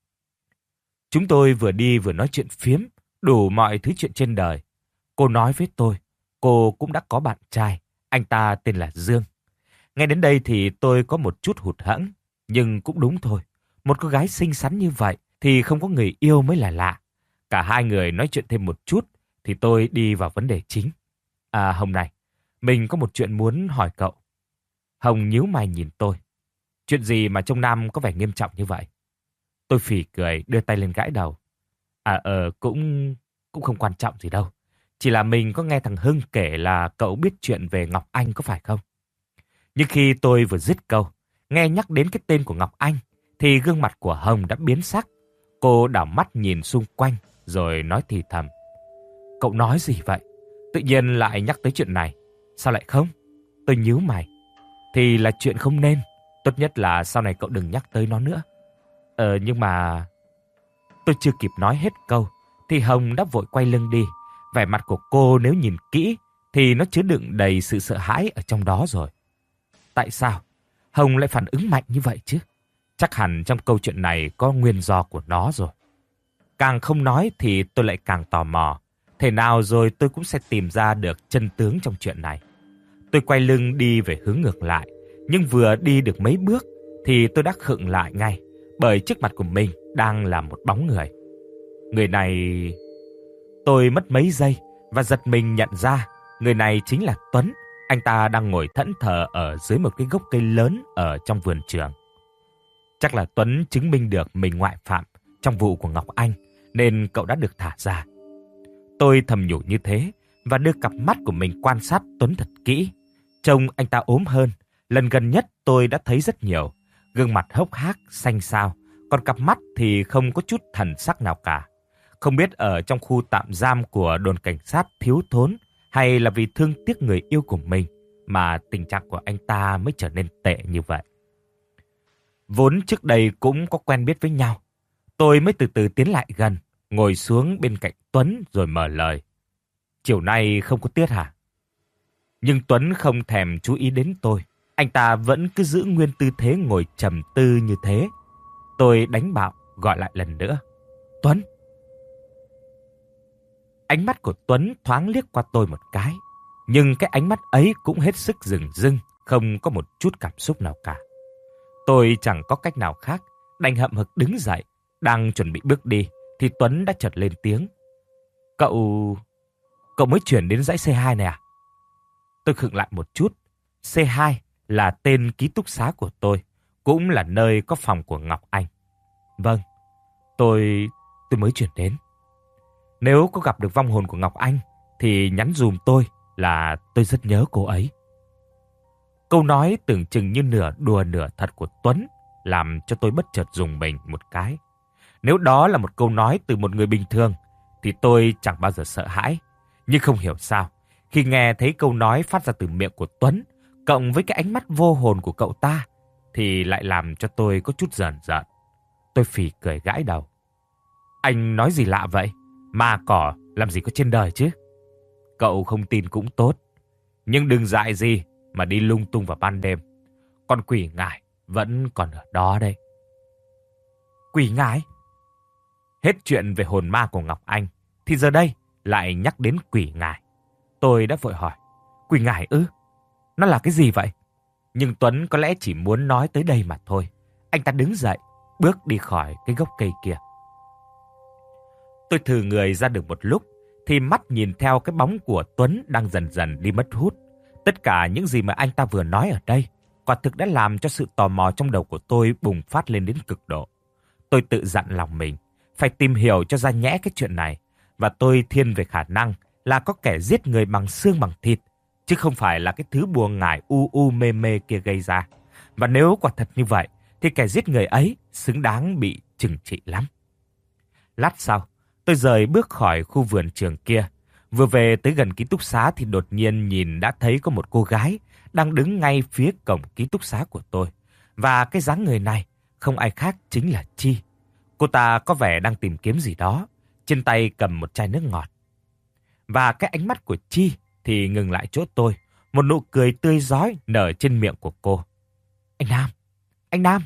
Speaker 1: Chúng tôi vừa đi vừa nói chuyện phiếm, đủ mọi thứ chuyện trên đời. Cô nói với tôi, cô cũng đã có bạn trai, anh ta tên là Dương. Nghe đến đây thì tôi có một chút hụt hẫng, nhưng cũng đúng thôi. Một cô gái xinh xắn như vậy thì không có người yêu mới là lạ. Cả hai người nói chuyện thêm một chút thì tôi đi vào vấn đề chính. À, Hồng này, mình có một chuyện muốn hỏi cậu. Hồng nhíu mày nhìn tôi. Chuyện gì mà trông Nam có vẻ nghiêm trọng như vậy? Tôi phì cười, đưa tay lên gãi đầu. À ờ, cũng cũng không quan trọng gì đâu. Chỉ là mình có nghe thằng Hưng kể là cậu biết chuyện về Ngọc Anh có phải không? Nhưng khi tôi vừa dứt câu, nghe nhắc đến cái tên của Ngọc Anh, thì gương mặt của Hồng đã biến sắc. Cô đảo mắt nhìn xung quanh, rồi nói thì thầm. Cậu nói gì vậy? Tự nhiên lại nhắc tới chuyện này. Sao lại không? Tôi nhíu mày. Thì là chuyện không nên. Tốt nhất là sau này cậu đừng nhắc tới nó nữa. Ờ, nhưng mà... Tôi chưa kịp nói hết câu, thì Hồng đã vội quay lưng đi. Vẻ mặt của cô nếu nhìn kỹ, thì nó chứa đựng đầy sự sợ hãi ở trong đó rồi. Tại sao Hồng lại phản ứng mạnh như vậy chứ? Chắc hẳn trong câu chuyện này có nguyên do của nó rồi. Càng không nói thì tôi lại càng tò mò. Thế nào rồi tôi cũng sẽ tìm ra được chân tướng trong chuyện này. Tôi quay lưng đi về hướng ngược lại. Nhưng vừa đi được mấy bước thì tôi đã khựng lại ngay. Bởi trước mặt của mình đang là một bóng người. Người này... Tôi mất mấy giây và giật mình nhận ra người này chính là Tuấn. Anh ta đang ngồi thẫn thờ ở dưới một cái gốc cây lớn ở trong vườn trường. Chắc là Tuấn chứng minh được mình ngoại phạm trong vụ của Ngọc Anh, nên cậu đã được thả ra. Tôi thầm nhủ như thế và đưa cặp mắt của mình quan sát Tuấn thật kỹ. Trông anh ta ốm hơn. Lần gần nhất tôi đã thấy rất nhiều. Gương mặt hốc hác, xanh xao, còn cặp mắt thì không có chút thần sắc nào cả. Không biết ở trong khu tạm giam của đồn cảnh sát thiếu thốn hay là vì thương tiếc người yêu của mình mà tình trạng của anh ta mới trở nên tệ như vậy. Vốn trước đây cũng có quen biết với nhau, tôi mới từ từ tiến lại gần, ngồi xuống bên cạnh Tuấn rồi mở lời. Chiều nay không có tiết hả? Nhưng Tuấn không thèm chú ý đến tôi. Anh ta vẫn cứ giữ nguyên tư thế ngồi trầm tư như thế. Tôi đánh bạo gọi lại lần nữa. Tuấn! Ánh mắt của Tuấn thoáng liếc qua tôi một cái. Nhưng cái ánh mắt ấy cũng hết sức rừng rưng, không có một chút cảm xúc nào cả. Tôi chẳng có cách nào khác, đành hậm hực đứng dậy. Đang chuẩn bị bước đi, thì Tuấn đã chợt lên tiếng. Cậu... Cậu mới chuyển đến dãy xê hai này à? Tôi khựng lại một chút. xê hai là tên ký túc xá của tôi, cũng là nơi có phòng của Ngọc Anh. Vâng, tôi... tôi mới chuyển đến. Nếu có gặp được vong hồn của Ngọc Anh, thì nhắn dùm tôi là tôi rất nhớ cô ấy. Câu nói tưởng chừng như nửa đùa nửa thật của Tuấn làm cho tôi bất chợt rùng mình một cái. Nếu đó là một câu nói từ một người bình thường, thì tôi chẳng bao giờ sợ hãi. Nhưng không hiểu sao, khi nghe thấy câu nói phát ra từ miệng của Tuấn, cộng với cái ánh mắt vô hồn của cậu ta, thì lại làm cho tôi có chút rờn rợn. Tôi phì cười gãi đầu. Anh nói gì lạ vậy? Ma cỏ làm gì có trên đời chứ? Cậu không tin cũng tốt. Nhưng đừng dại gì mà đi lung tung vào ban đêm. Con quỷ ngải vẫn còn ở đó đây. Quỷ ngải? Hết chuyện về hồn ma của Ngọc Anh, thì giờ đây lại nhắc đến quỷ ngải. Tôi đã vội hỏi. Quỷ ngải ư? Nó là cái gì vậy? Nhưng Tuấn có lẽ chỉ muốn nói tới đây mà thôi. Anh ta đứng dậy, bước đi khỏi cái gốc cây kia. Tôi thừ người ra được một lúc, thì mắt nhìn theo cái bóng của Tuấn đang dần dần đi mất hút. Tất cả những gì mà anh ta vừa nói ở đây, quả thực đã làm cho sự tò mò trong đầu của tôi bùng phát lên đến cực độ. Tôi tự dặn lòng mình, phải tìm hiểu cho ra nhẽ cái chuyện này. Và tôi thiên về khả năng là có kẻ giết người bằng xương bằng thịt, chứ không phải là cái thứ bùa ngải u u mê mê kia gây ra. Và nếu quả thật như vậy, thì kẻ giết người ấy xứng đáng bị chừng trị lắm. Lát sau, tôi rời bước khỏi khu vườn trường kia. Vừa về tới gần ký túc xá thì đột nhiên nhìn đã thấy có một cô gái đang đứng ngay phía cổng ký túc xá của tôi. Và cái dáng người này không ai khác chính là Chi. Cô ta có vẻ đang tìm kiếm gì đó, trên tay cầm một chai nước ngọt. Và cái ánh mắt của Chi thì ngừng lại chỗ tôi, một nụ cười tươi rói nở trên miệng của cô. Anh Nam! Anh Nam!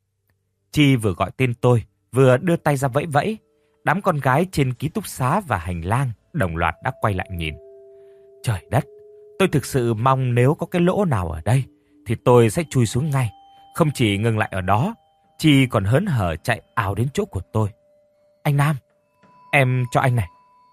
Speaker 1: Chi vừa gọi tên tôi, vừa đưa tay ra vẫy vẫy. Đám con gái trên ký túc xá và hành lang đồng loạt đã quay lại nhìn. Trời đất! Tôi thực sự mong nếu có cái lỗ nào ở đây thì tôi sẽ chui xuống ngay. Không chỉ ngừng lại ở đó, Chi còn hớn hở chạy ào đến chỗ của tôi. Anh Nam! Em cho anh này.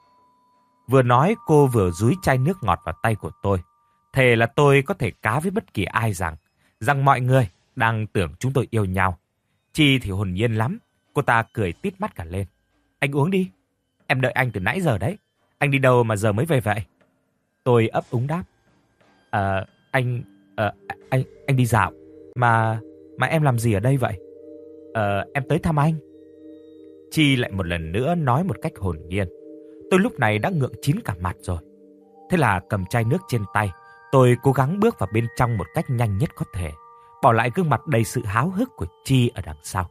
Speaker 1: Vừa nói cô vừa dúi chai nước ngọt vào tay của tôi. Thề là tôi có thể cá với bất kỳ ai rằng, rằng mọi người đang tưởng chúng tôi yêu nhau. Chi thì hồn nhiên lắm, cô ta cười tít mắt cả lên. Anh uống đi, em đợi anh từ nãy giờ đấy. Anh đi đâu mà giờ mới về vậy? Tôi ấp úng đáp. Ờ, anh, ờ, anh, anh đi dạo. Mà, mà em làm gì ở đây vậy? Ờ, em tới thăm anh. Chi lại một lần nữa nói một cách hồn nhiên. Tôi lúc này đã ngượng chín cả mặt rồi. Thế là cầm chai nước trên tay, tôi cố gắng bước vào bên trong một cách nhanh nhất có thể, bỏ lại gương mặt đầy sự háo hức của Chi ở đằng sau.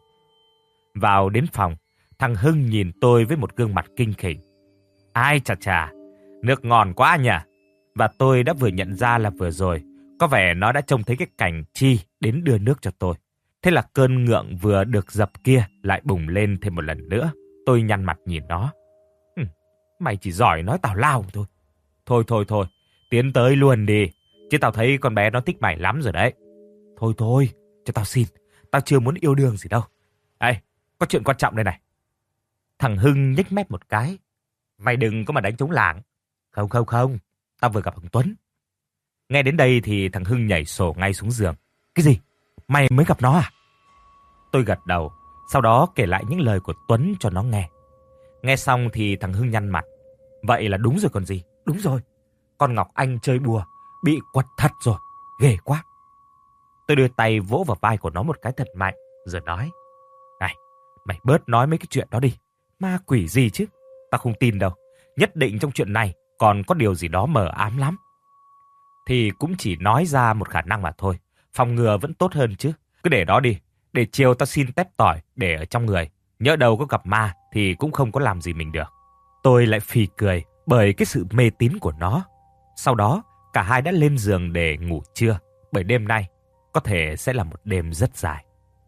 Speaker 1: Vào đến phòng, thằng Hưng nhìn tôi với một gương mặt kinh khỉnh. Ai chà chà, nước ngon quá nhỉ. Và tôi đã vừa nhận ra là vừa rồi, có vẻ nó đã trông thấy cái cảnh Chi đến đưa nước cho tôi. Thế là cơn ngượng vừa được dập kia lại bùng lên thêm một lần nữa. Tôi nhăn mặt nhìn nó. Hừ, mày chỉ giỏi nói tào lao thôi. Thôi thôi thôi, tiến tới luôn đi. Chứ tao thấy con bé nó thích mày lắm rồi đấy. Thôi thôi, cho tao xin. Tao chưa muốn yêu đương gì đâu. Ê, có chuyện quan trọng đây này. Thằng Hưng nhếch mép một cái. Mày đừng có mà đánh trống lảng. Không không không, tao vừa gặp thằng Tuấn. Nghe đến đây thì thằng Hưng nhảy sổ ngay xuống giường. Cái gì? Mày mới gặp nó à? Tôi gật đầu, sau đó kể lại những lời của Tuấn cho nó nghe. Nghe xong thì thằng Hưng nhăn mặt. Vậy là đúng rồi còn gì? Đúng rồi. Con Ngọc Anh chơi bùa, bị quật thật rồi. Ghê quá. Tôi đưa tay vỗ vào vai của nó một cái thật mạnh, rồi nói. Này, mày bớt nói mấy cái chuyện đó đi. Ma quỷ gì chứ? Tao không tin đâu. Nhất định trong chuyện này còn có điều gì đó mờ ám lắm. Thì cũng chỉ nói ra một khả năng mà thôi. Phòng ngừa vẫn tốt hơn chứ. Cứ để đó đi. Để chiều tao xin tép tỏi để ở trong người. Nhỡ đâu có gặp ma thì cũng không có làm gì mình được. Tôi lại phì cười bởi cái sự mê tín của nó. Sau đó cả hai đã lên giường để ngủ trưa. Bởi đêm nay có thể sẽ là một đêm rất dài.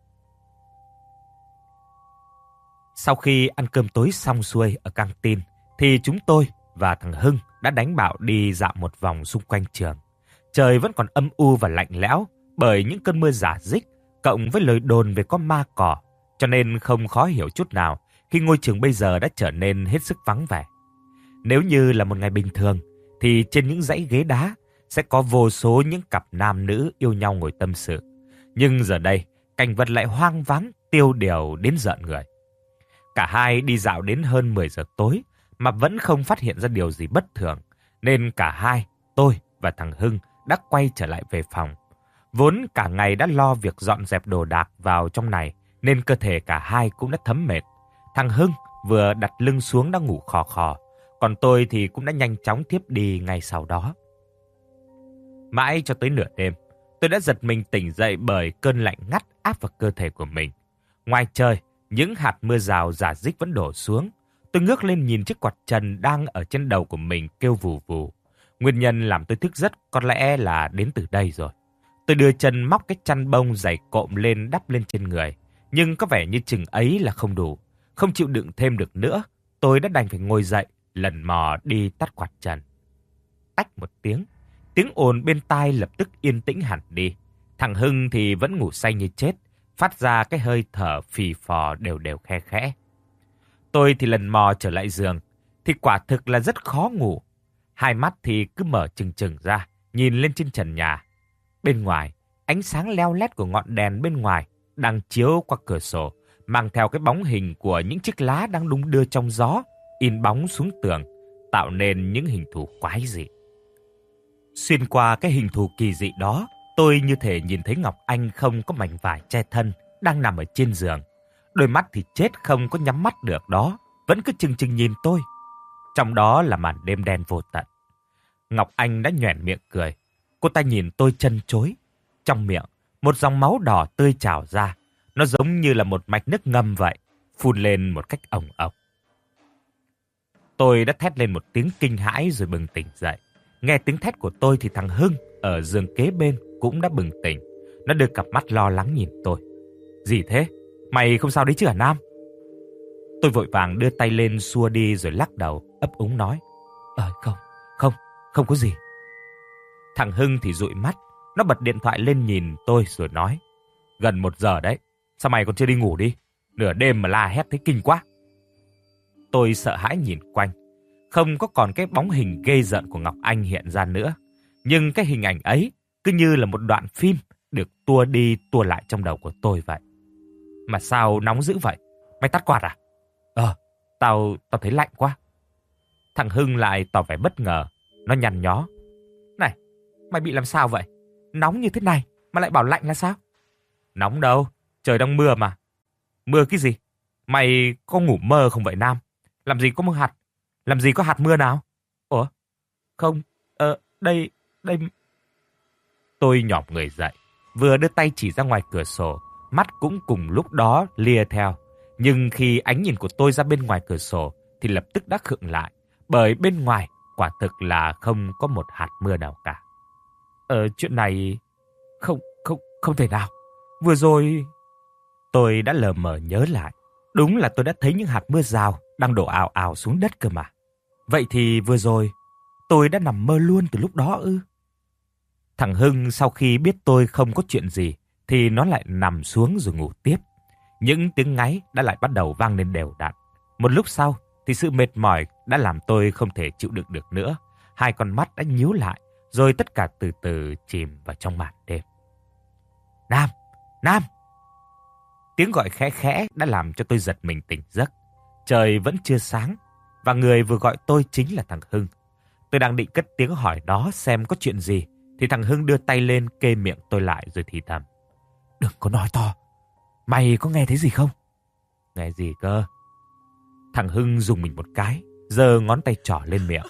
Speaker 1: Sau khi ăn cơm tối xong xuôi ở căng tin thì chúng tôi và thằng Hưng đã đánh bạo đi dạo một vòng xung quanh trường. Trời vẫn còn âm u và lạnh lẽo bởi những cơn mưa rả rích cộng với lời đồn về có ma cỏ, cho nên không khó hiểu chút nào khi ngôi trường bây giờ đã trở nên hết sức vắng vẻ. Nếu như là một ngày bình thường thì trên những dãy ghế đá sẽ có vô số những cặp nam nữ yêu nhau ngồi tâm sự. Nhưng giờ đây, cảnh vật lại hoang vắng, tiêu điều đến rợn người. Cả hai đi dạo đến hơn mười giờ tối mà vẫn không phát hiện ra điều gì bất thường, nên cả hai, tôi và thằng Hưng đã quay trở lại về phòng. Vốn cả ngày đã lo việc dọn dẹp đồ đạc vào trong này, nên cơ thể cả hai cũng đã thấm mệt. Thằng Hưng vừa đặt lưng xuống đã ngủ khò khò, còn tôi thì cũng đã nhanh chóng thiếp đi ngay sau đó. Mãi cho tới nửa đêm, tôi đã giật mình tỉnh dậy bởi cơn lạnh ngắt áp vào cơ thể của mình. Ngoài trời, những hạt mưa rào rả rích vẫn đổ xuống. Tôi ngước lên nhìn chiếc quạt trần đang ở trên đầu của mình kêu vù vù. Nguyên nhân làm tôi thức giấc có lẽ là đến từ đây rồi. Tôi đưa chân móc cái chăn bông dày cộm lên đắp lên trên người. Nhưng có vẻ như chừng ấy là không đủ. Không chịu đựng thêm được nữa, tôi đã đành phải ngồi dậy, lần mò đi tắt quạt trần. Tách một tiếng, tiếng ồn bên tai lập tức yên tĩnh hẳn đi. Thằng Hưng thì vẫn ngủ say như chết, phát ra cái hơi thở phì phò đều đều khe khẽ. Tôi thì lần mò trở lại giường, thì quả thực là rất khó ngủ. Hai mắt thì cứ mở trừng trừng ra, nhìn lên trên trần nhà. Bên ngoài, ánh sáng leo lét của ngọn đèn bên ngoài đang chiếu qua cửa sổ, mang theo cái bóng hình của những chiếc lá đang đung đưa trong gió, in bóng xuống tường, tạo nên những hình thù quái dị. Xuyên qua cái hình thù kỳ dị đó, tôi như thể nhìn thấy Ngọc Anh không có mảnh vải che thân, đang nằm ở trên giường. Đôi mắt thì chết không có nhắm mắt được đó, vẫn cứ chừng chừng nhìn tôi. Trong đó là màn đêm đen vô tận. Ngọc Anh đã nhoẻn miệng cười. Cô ta nhìn tôi chân chối. Trong miệng, một dòng máu đỏ tươi trào ra. Nó giống như là một mạch nước ngầm vậy, phun lên một cách ồng ộc. Tôi đã thét lên một tiếng kinh hãi rồi bừng tỉnh dậy. Nghe tiếng thét của tôi thì thằng Hưng ở giường kế bên cũng đã bừng tỉnh. Nó đưa cặp mắt lo lắng nhìn tôi. Gì thế? Mày không sao đấy chứ hả Nam? Tôi vội vàng đưa tay lên xua đi rồi lắc đầu, ấp úng nói. Ờ không, không, không có gì. Thằng Hưng thì dụi mắt, nó bật điện thoại lên nhìn tôi rồi nói. Gần một giờ đấy, sao mày còn chưa đi ngủ đi? Nửa đêm mà la hét thấy kinh quá. Tôi sợ hãi nhìn quanh. Không có còn cái bóng hình ghê rợn của Ngọc Anh hiện ra nữa. Nhưng cái hình ảnh ấy cứ như là một đoạn phim được tua đi tua lại trong đầu của tôi vậy. Mà sao nóng dữ vậy? Mày tắt quạt à? Ờ, tao, tao thấy lạnh quá. Thằng Hưng lại tỏ vẻ bất ngờ. Nó nhăn nhó. Này, mày bị làm sao vậy? Nóng như thế này mà lại bảo lạnh là sao? Nóng đâu, trời đang mưa mà. Mưa cái gì? Mày có ngủ mơ không vậy Nam? Làm gì có mưa hạt? Làm gì có hạt mưa nào? Ủa? Không, ờ, đây, đây... Tôi nhỏm người dậy, vừa đưa tay chỉ ra ngoài cửa sổ, mắt cũng cùng lúc đó lia theo. Nhưng khi ánh nhìn của tôi ra bên ngoài cửa sổ thì lập tức đã khựng lại, bởi bên ngoài quả thực là không có một hạt mưa nào cả. Ờ, chuyện này... Không, không, không thể nào. Vừa rồi... Tôi đã lờ mờ nhớ lại. Đúng là tôi đã thấy những hạt mưa rào đang đổ ào ào xuống đất cơ mà. Vậy thì vừa rồi, tôi đã nằm mơ luôn từ lúc đó ư? Thằng Hưng sau khi biết tôi không có chuyện gì, thì nó lại nằm xuống rồi ngủ tiếp. Những tiếng ngáy đã lại bắt đầu vang lên đều đặn. Một lúc sau, thì sự mệt mỏi đã làm tôi không thể chịu đựng được nữa. Hai con mắt đã nhíu lại, rồi tất cả từ từ chìm vào trong màn đêm. Nam! Nam! Tiếng gọi khẽ khẽ đã làm cho tôi giật mình tỉnh giấc. Trời vẫn chưa sáng, và người vừa gọi tôi chính là thằng Hưng. Tôi đang định cất tiếng hỏi nó xem có chuyện gì, thì thằng Hưng đưa tay lên kê miệng tôi lại rồi thì thầm. Đừng có nói to. Mày có nghe thấy gì không? Nghe gì cơ? Thằng Hưng dùng mình một cái, giơ ngón tay trỏ lên miệng.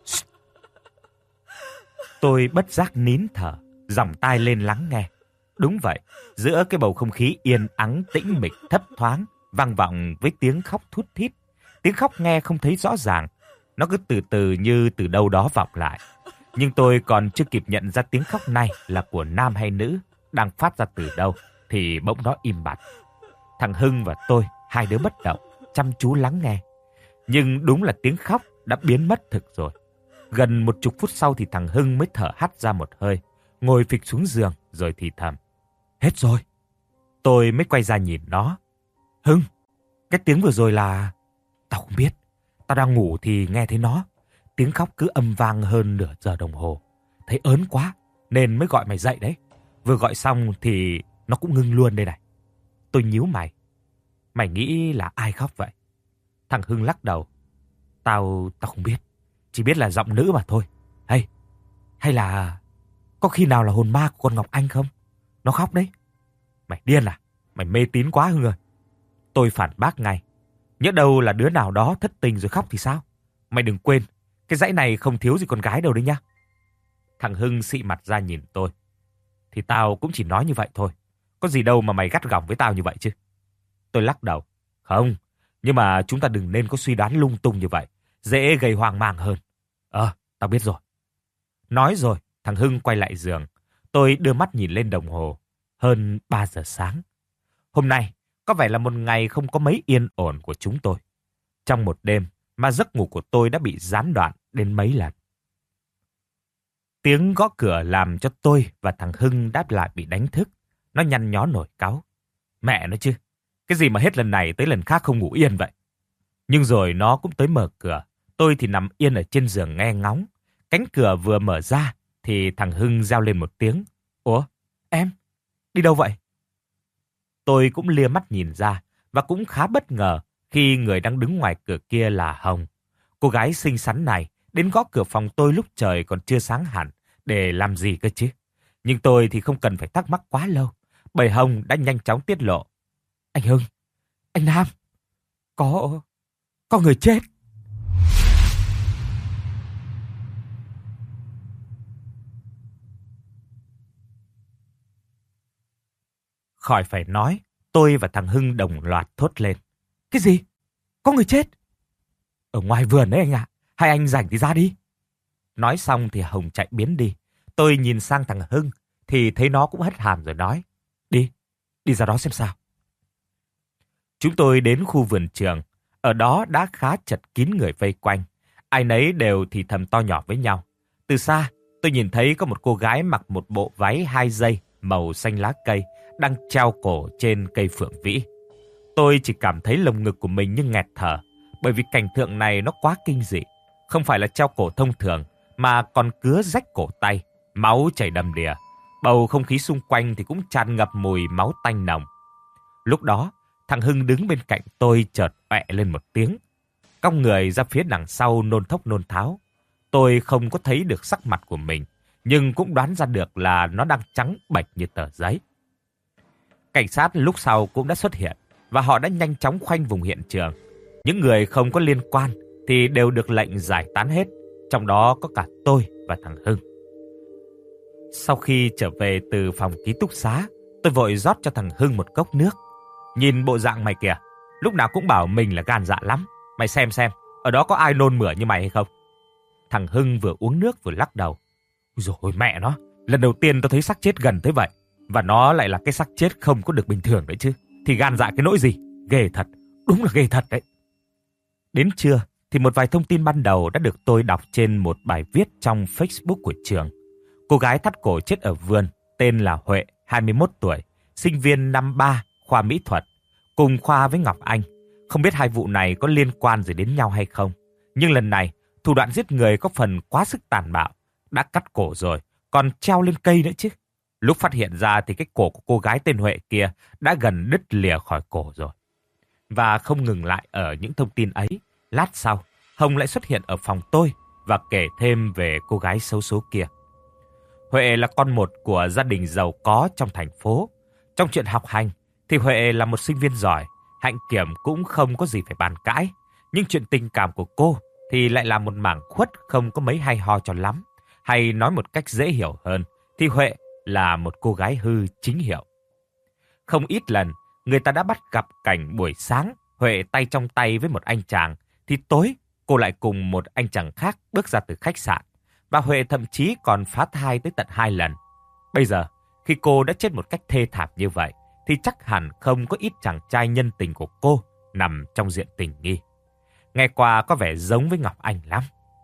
Speaker 1: Tôi bất giác nín thở, dòng tai lên lắng nghe. Đúng vậy, giữa cái bầu không khí yên ắng tĩnh mịch thấp thoáng, vang vọng với tiếng khóc thút thít. Tiếng khóc nghe không thấy rõ ràng, nó cứ từ từ như từ đâu đó vọng lại. Nhưng tôi còn chưa kịp nhận ra tiếng khóc này là của nam hay nữ, đang phát ra từ đâu, thì bỗng nó im bặt. Thằng Hưng và tôi, hai đứa bất động, chăm chú lắng nghe. Nhưng đúng là tiếng khóc đã biến mất thực rồi. Gần một chục phút sau thì thằng Hưng mới thở hắt ra một hơi, ngồi phịch xuống giường rồi thì thầm. Hết rồi. Tôi mới quay ra nhìn nó. Hưng, cái tiếng vừa rồi là... Tao không biết. Tao đang ngủ thì nghe thấy nó. Tiếng khóc cứ âm vang hơn nửa giờ đồng hồ. Thấy ớn quá nên mới gọi mày dậy đấy. Vừa gọi xong thì nó cũng ngưng luôn đây này. Tôi nhíu mày. Mày nghĩ là ai khóc vậy? Thằng Hưng lắc đầu. Tao, tao không biết. Chỉ biết là giọng nữ mà thôi. Hay, hay là... Có khi nào là hồn ma của con Ngọc Anh không? Nó khóc đấy. Mày điên à? Mày mê tín quá Hưng ơi. Tôi phản bác ngay. Nhỡ đâu là đứa nào đó thất tình rồi khóc thì sao? Mày đừng quên, cái dãy này không thiếu gì con gái đâu đấy nhá. Thằng Hưng xị mặt ra nhìn tôi. Thì tao cũng chỉ nói như vậy thôi. Có gì đâu mà mày gắt gỏng với tao như vậy chứ. Tôi lắc đầu. Không, nhưng mà chúng ta đừng nên có suy đoán lung tung như vậy. Dễ gây hoang mang hơn. Ờ, tao biết rồi. Nói rồi, thằng Hưng quay lại giường. Tôi đưa mắt nhìn lên đồng hồ. Hơn ba giờ sáng. Hôm nay, có vẻ là một ngày không có mấy yên ổn của chúng tôi. Trong một đêm mà giấc ngủ của tôi đã bị gián đoạn đến mấy lần. Tiếng gõ cửa làm cho tôi và thằng Hưng đáp lại bị đánh thức. Nó nhăn nhó nổi cáu. Mẹ nó chứ, cái gì mà hết lần này tới lần khác không ngủ yên vậy. Nhưng rồi nó cũng tới mở cửa. Tôi thì nằm yên ở trên giường nghe ngóng. Cánh cửa vừa mở ra thì thằng Hưng reo lên một tiếng. Ủa, em, đi đâu vậy? Tôi cũng lia mắt nhìn ra và cũng khá bất ngờ khi người đang đứng ngoài cửa kia là Hồng. Cô gái xinh xắn này đến gõ cửa phòng tôi lúc trời còn chưa sáng hẳn để làm gì cơ chứ. Nhưng tôi thì không cần phải thắc mắc quá lâu, bởi Hồng đã nhanh chóng tiết lộ. Anh Hưng, Anh Nam, có... có người chết. Khỏi phải nói, tôi và thằng Hưng đồng loạt thốt lên. Cái gì? Có người chết? Ở ngoài vườn đấy anh ạ. Hai anh rảnh thì ra đi. Nói xong thì Hồng chạy biến đi. Tôi nhìn sang thằng Hưng thì thấy nó cũng hất hàm rồi nói. Đi, đi ra đó xem sao. Chúng tôi đến khu vườn trường. Ở đó đã khá chật kín người vây quanh. Ai nấy đều thì thầm to nhỏ với nhau. Từ xa, tôi nhìn thấy có một cô gái mặc một bộ váy hai dây màu xanh lá cây đang treo cổ trên cây phượng vĩ. Tôi chỉ cảm thấy lồng ngực của mình như nghẹt thở, bởi vì cảnh tượng này nó quá kinh dị. Không phải là treo cổ thông thường, mà còn cứa rách cổ tay, máu chảy đầm đìa. Bầu không khí xung quanh thì cũng tràn ngập mùi máu tanh nồng. Lúc đó, thằng Hưng đứng bên cạnh tôi chợt ọe lên một tiếng, cong người ra phía đằng sau nôn thốc nôn tháo. Tôi không có thấy được sắc mặt của mình, nhưng cũng đoán ra được là nó đang trắng bệch như tờ giấy. Cảnh sát lúc sau cũng đã xuất hiện, và họ đã nhanh chóng khoanh vùng hiện trường. Những người không có liên quan thì đều được lệnh giải tán hết, trong đó có cả tôi và thằng Hưng. Sau khi trở về từ phòng ký túc xá, tôi vội rót cho thằng Hưng một cốc nước. Nhìn bộ dạng mày kìa, lúc nào cũng bảo mình là gan dạ lắm. Mày xem xem, ở đó có ai nôn mửa như mày hay không? Thằng Hưng vừa uống nước vừa lắc đầu. Rồi mẹ nó, lần đầu tiên tôi thấy xác chết gần tới vậy. Và nó lại là cái xác chết không có được bình thường đấy chứ. Thì gan dạ cái nỗi gì? Ghê thật, đúng là ghê thật đấy. Đến trưa thì một vài thông tin ban đầu đã được tôi đọc trên một bài viết trong Facebook của trường. Cô gái thắt cổ chết ở vườn tên là Huệ, hai mươi mốt tuổi, sinh viên năm ba khoa mỹ thuật, cùng khoa với Ngọc Anh. Không biết hai vụ này có liên quan gì đến nhau hay không. Nhưng lần này, thủ đoạn giết người có phần quá sức tàn bạo. Đã cắt cổ rồi, còn treo lên cây nữa chứ. Lúc phát hiện ra thì cái cổ của cô gái tên Huệ kia đã gần đứt lìa khỏi cổ rồi. Và không ngừng lại ở những thông tin ấy, lát sau, Hồng lại xuất hiện ở phòng tôi và kể thêm về cô gái xấu số kia. Huệ là con một của gia đình giàu có trong thành phố. Trong chuyện học hành thì Huệ là một sinh viên giỏi, hạnh kiểm cũng không có gì phải bàn cãi. Nhưng chuyện tình cảm của cô thì lại là một mảng khuất không có mấy hay ho cho lắm. Hay nói một cách dễ hiểu hơn thì Huệ là một cô gái hư chính hiệu. Không ít lần, người ta đã bắt gặp cảnh buổi sáng Huệ tay trong tay với một anh chàng, thì tối cô lại cùng một anh chàng khác bước ra từ khách sạn. Và Huệ thậm chí còn phá thai tới tận hai lần. Bây giờ, khi cô đã chết một cách thê thảm như vậy, thì chắc hẳn không có ít chàng trai nhân tình của cô nằm trong diện tình nghi. Nghe qua có vẻ giống với Ngọc Anh lắm.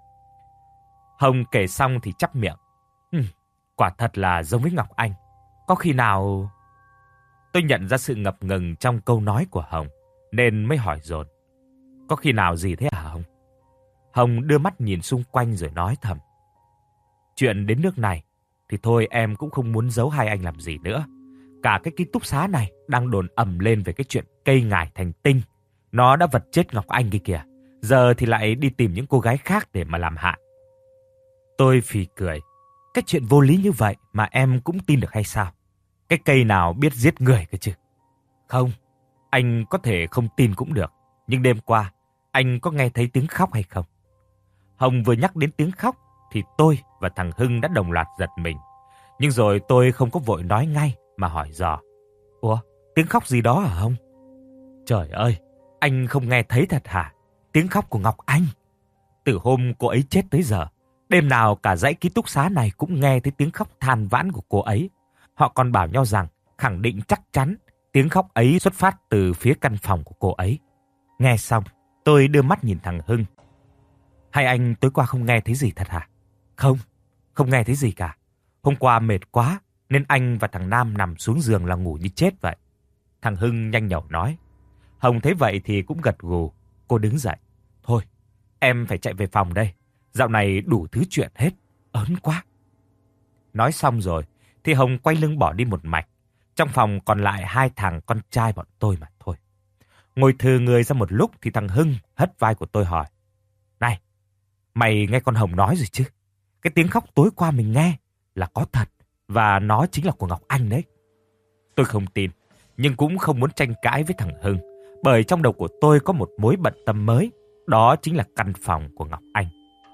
Speaker 1: Hồng kể xong thì chắp miệng. Hừm, quả thật là giống với Ngọc Anh. Có khi nào... Tôi nhận ra sự ngập ngừng trong câu nói của Hồng, nên mới hỏi dồn. Có khi nào gì thế hả Hồng? Hồng đưa mắt nhìn xung quanh rồi nói thầm. Chuyện đến nước này thì thôi em cũng không muốn giấu hai anh làm gì nữa. Cả cái ký túc xá này đang đồn ầm lên về cái chuyện cây ngải thành tinh. Nó đã vật chết Ngọc Anh kia kìa. Giờ thì lại đi tìm những cô gái khác để mà làm hại. Tôi phì cười. Cái chuyện vô lý như vậy mà em cũng tin được hay sao? Cái cây nào biết giết người cơ chứ? Không, anh có thể không tin cũng được. Nhưng đêm qua, anh có nghe thấy tiếng khóc hay không? Hồng vừa nhắc đến tiếng khóc thì tôi và thằng Hưng đã đồng loạt giật mình. Nhưng rồi tôi không có vội nói ngay mà hỏi dò. Ủa, tiếng khóc gì đó hả Hồng? Trời ơi, anh không nghe thấy thật hả? Tiếng khóc của Ngọc Anh. Từ hôm cô ấy chết tới giờ, đêm nào cả dãy ký túc xá này cũng nghe thấy tiếng khóc than vãn của cô ấy. Họ còn bảo nhau rằng khẳng định chắc chắn tiếng khóc ấy xuất phát từ phía căn phòng của cô ấy. Nghe xong, tôi đưa mắt nhìn thằng Hưng. Hai anh tối qua không nghe thấy gì thật hả? Không, không nghe thấy gì cả. Hôm qua mệt quá nên anh và thằng Nam nằm xuống giường là ngủ như chết vậy. Thằng Hưng nhanh nhẩu nói. Hồng thấy vậy thì cũng gật gù. Cô đứng dậy. Thôi, em phải chạy về phòng đây. Dạo này đủ thứ chuyện hết. Ớn quá. Nói xong rồi thì Hồng quay lưng bỏ đi một mạch. Trong phòng còn lại hai thằng con trai bọn tôi mà thôi. Ngồi thừ người ra một lúc thì thằng Hưng hất vai của tôi hỏi. Này, mày nghe con Hồng nói rồi chứ? Cái tiếng khóc tối qua mình nghe là có thật. Và nó chính là của Ngọc Anh đấy. Tôi không tin, nhưng cũng không muốn tranh cãi với thằng Hưng. bởi trong đầu của tôi có một mối bận tâm mới, đó chính là căn phòng của Ngọc Anh.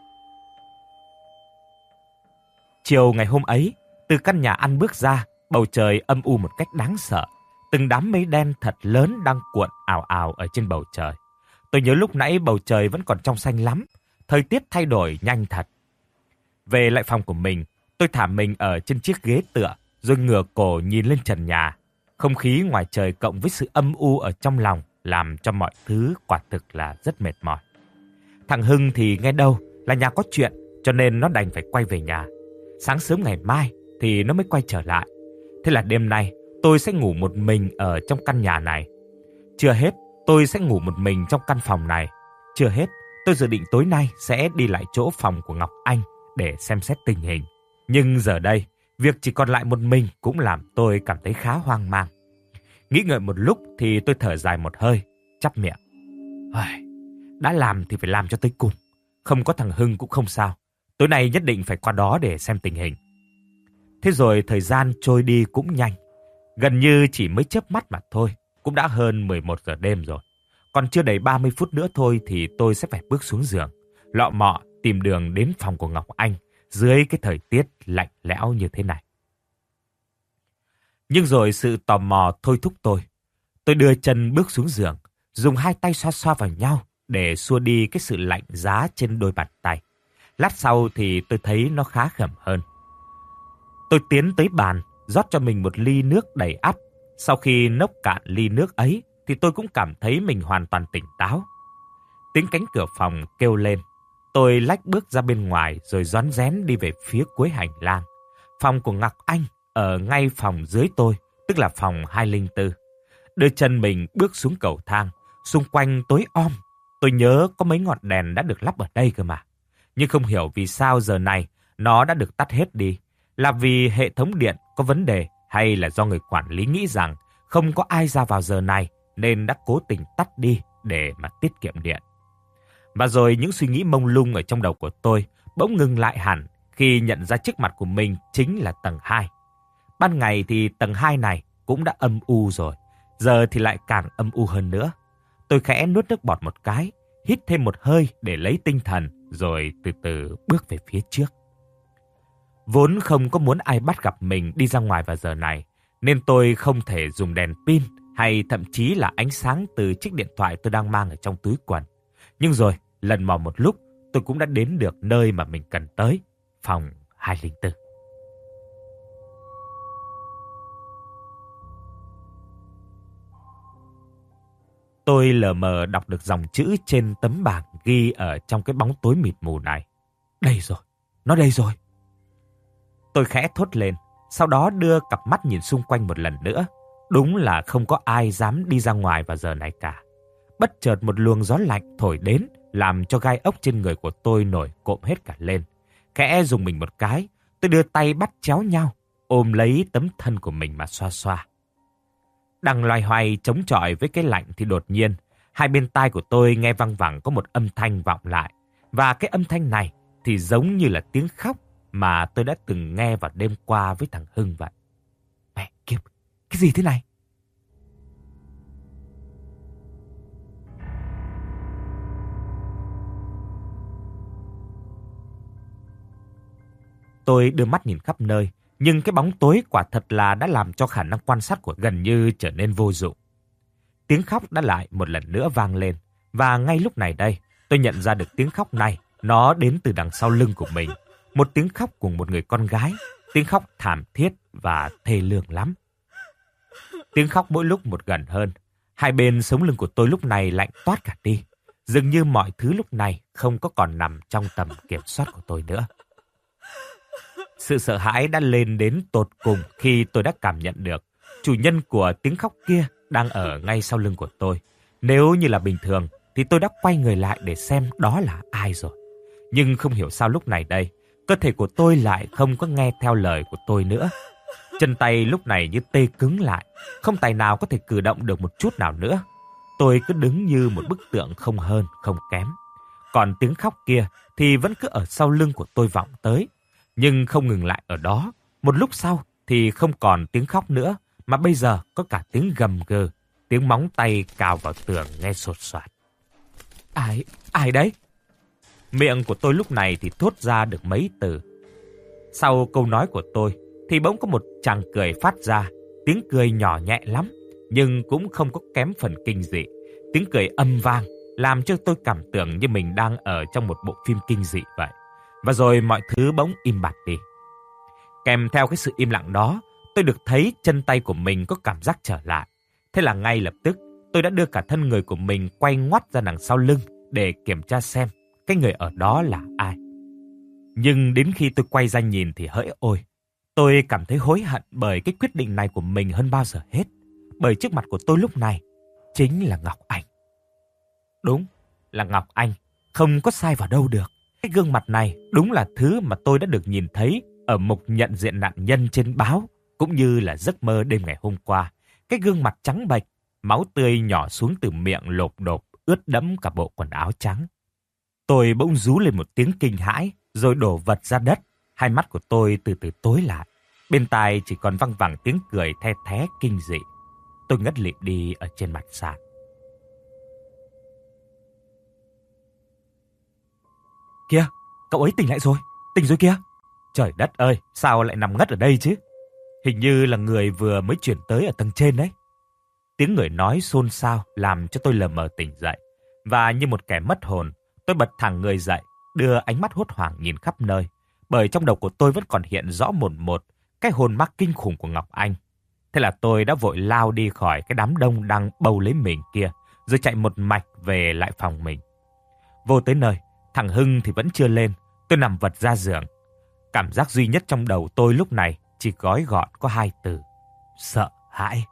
Speaker 1: Chiều ngày hôm ấy, từ căn nhà ăn bước ra, bầu trời âm u một cách đáng sợ. Từng đám mây đen thật lớn đang cuộn ào ào ở trên bầu trời. Tôi nhớ lúc nãy bầu trời vẫn còn trong xanh lắm, thời tiết thay đổi nhanh thật. Về lại phòng của mình, tôi thả mình ở trên chiếc ghế tựa, rồi ngửa cổ nhìn lên trần nhà. Không khí ngoài trời cộng với sự âm u ở trong lòng làm cho mọi thứ quả thực là rất mệt mỏi. Thằng Hưng thì nghe đâu là nhà có chuyện, cho nên nó đành phải quay về nhà. Sáng sớm ngày mai thì nó mới quay trở lại. Thế là đêm nay tôi sẽ ngủ một mình ở trong căn nhà này. Chưa hết, tôi sẽ ngủ một mình trong căn phòng này. Chưa hết, tôi dự định tối nay sẽ đi lại chỗ phòng của Ngọc Anh để xem xét tình hình. Nhưng giờ đây, việc chỉ còn lại một mình cũng làm tôi cảm thấy khá hoang mang. Nghĩ ngợi một lúc thì tôi thở dài một hơi, chắp miệng. Đã làm thì phải làm cho tới cùng. Không có thằng Hưng cũng không sao. Tối nay nhất định phải qua đó để xem tình hình. Thế rồi thời gian trôi đi cũng nhanh. Gần như chỉ mới chớp mắt mà thôi. Cũng đã hơn mười một giờ đêm rồi. Còn chưa đầy ba mươi phút nữa thôi thì tôi sẽ phải bước xuống giường, lọ mọ tìm đường đến phòng của Ngọc Anh dưới cái thời tiết lạnh lẽo như thế này. Nhưng rồi sự tò mò thôi thúc tôi. Tôi đưa chân bước xuống giường, dùng hai tay xoa xoa vào nhau để xua đi cái sự lạnh giá trên đôi bàn tay. Lát sau thì tôi thấy nó khá khẩm hơn. Tôi tiến tới bàn, rót cho mình một ly nước đầy ắp. Sau khi nốc cạn ly nước ấy thì tôi cũng cảm thấy mình hoàn toàn tỉnh táo. Tiếng cánh cửa phòng kêu lên. Tôi lách bước ra bên ngoài rồi rón rén đi về phía cuối hành lang. Phòng của Ngọc Anh ở ngay phòng dưới tôi, tức là phòng hai không bốn. Đưa chân mình bước xuống cầu thang, xung quanh tối om. Tôi nhớ có mấy ngọn đèn đã được lắp ở đây cơ mà. Nhưng không hiểu vì sao giờ này nó đã được tắt hết đi. Là vì hệ thống điện có vấn đề hay là do người quản lý nghĩ rằng không có ai ra vào giờ này nên đã cố tình tắt đi để mà tiết kiệm điện. Và rồi những suy nghĩ mông lung ở trong đầu của tôi bỗng ngừng lại hẳn khi nhận ra trước mặt của mình chính là tầng hai. Ban ngày thì tầng hai này cũng đã âm u rồi, giờ thì lại càng âm u hơn nữa. Tôi khẽ nuốt nước bọt một cái, hít thêm một hơi để lấy tinh thần rồi từ từ bước về phía trước. Vốn không có muốn ai bắt gặp mình đi ra ngoài vào giờ này, nên tôi không thể dùng đèn pin hay thậm chí là ánh sáng từ chiếc điện thoại tôi đang mang ở trong túi quần. Nhưng rồi, lần mò một lúc, tôi cũng đã đến được nơi mà mình cần tới, phòng hai không bốn. Tôi lờ mờ đọc được dòng chữ trên tấm bảng ghi ở trong cái bóng tối mịt mù này. Đây rồi, nó đây rồi. Tôi khẽ thốt lên, sau đó đưa cặp mắt nhìn xung quanh một lần nữa. Đúng là không có ai dám đi ra ngoài vào giờ này cả. Bất chợt một luồng gió lạnh thổi đến, làm cho gai ốc trên người của tôi nổi cộm hết cả lên. Khẽ dùng mình một cái, tôi đưa tay bắt chéo nhau, ôm lấy tấm thân của mình mà xoa xoa. Đang loay hoay chống chọi với cái lạnh thì đột nhiên, hai bên tai của tôi nghe văng vẳng có một âm thanh vọng lại. Và cái âm thanh này thì giống như là tiếng khóc mà tôi đã từng nghe vào đêm qua với thằng Hưng vậy. Mẹ kiếp, cái gì thế này? Tôi đưa mắt nhìn khắp nơi, nhưng cái bóng tối quả thật là đã làm cho khả năng quan sát của gần như trở nên vô dụng. Tiếng khóc đã lại một lần nữa vang lên, và ngay lúc này đây, tôi nhận ra được tiếng khóc này, nó đến từ đằng sau lưng của mình. Một tiếng khóc của một người con gái, tiếng khóc thảm thiết và thê lương lắm. Tiếng khóc mỗi lúc một gần hơn, hai bên sống lưng của tôi lúc này lạnh toát cả đi. Dường như mọi thứ lúc này không có còn nằm trong tầm kiểm soát của tôi nữa. Sự sợ hãi đã lên đến tột cùng khi tôi đã cảm nhận được chủ nhân của tiếng khóc kia đang ở ngay sau lưng của tôi. Nếu như là bình thường thì tôi đã quay người lại để xem đó là ai rồi. Nhưng không hiểu sao lúc này đây, cơ thể của tôi lại không có nghe theo lời của tôi nữa. Chân tay lúc này như tê cứng lại, không tài nào có thể cử động được một chút nào nữa. Tôi cứ đứng như một bức tượng không hơn, không kém. Còn tiếng khóc kia thì vẫn cứ ở sau lưng của tôi vọng tới. Nhưng không ngừng lại ở đó. Một lúc sau thì không còn tiếng khóc nữa, mà bây giờ có cả tiếng gầm gừ, tiếng móng tay cào vào tường nghe sột soạt. Ai, ai đấy? Miệng của tôi lúc này thì thốt ra được mấy từ. Sau câu nói của tôi thì bỗng có một tràng cười phát ra. Tiếng cười nhỏ nhẹ lắm, nhưng cũng không có kém phần kinh dị. Tiếng cười âm vang, làm cho tôi cảm tưởng như mình đang ở trong một bộ phim kinh dị vậy. Và rồi mọi thứ bỗng im bặt đi. Kèm theo cái sự im lặng đó, tôi được thấy chân tay của mình có cảm giác trở lại. Thế là ngay lập tức, tôi đã đưa cả thân người của mình quay ngoắt ra đằng sau lưng để kiểm tra xem cái người ở đó là ai. Nhưng đến khi tôi quay ra nhìn thì hỡi ôi, tôi cảm thấy hối hận bởi cái quyết định này của mình hơn bao giờ hết. Bởi trước mặt của tôi lúc này chính là Ngọc Anh. Đúng là Ngọc Anh, không có sai vào đâu được. Cái gương mặt này đúng là thứ mà tôi đã được nhìn thấy ở mục nhận diện nạn nhân trên báo, cũng như là giấc mơ đêm ngày hôm qua. Cái gương mặt trắng bệch, máu tươi nhỏ xuống từ miệng lộp đột, ướt đẫm cả bộ quần áo trắng. Tôi bỗng rú lên một tiếng kinh hãi, rồi đổ vật ra đất. Hai mắt của tôi từ từ tối lại. Bên tai chỉ còn văng vẳng tiếng cười the thé kinh dị. Tôi ngất lịm đi ở trên mặt sàn. Kìa, cậu ấy tỉnh lại rồi, tỉnh rồi kìa. Trời đất ơi, sao lại nằm ngất ở đây chứ? Hình như là người vừa mới chuyển tới ở tầng trên đấy. Tiếng người nói xôn xao làm cho tôi lờ mờ tỉnh dậy. Và như một kẻ mất hồn, tôi bật thẳng người dậy, đưa ánh mắt hốt hoảng nhìn khắp nơi. Bởi trong đầu của tôi vẫn còn hiện rõ một một cái hồn ma kinh khủng của Ngọc Anh. Thế là tôi đã vội lao đi khỏi cái đám đông đang bầu lấy mình kia, rồi chạy một mạch về lại phòng mình. Vô tới nơi, thằng Hưng thì vẫn chưa lên. Tôi nằm vật ra giường. Cảm giác duy nhất trong đầu tôi lúc này chỉ gói gọn có hai từ: sợ hãi.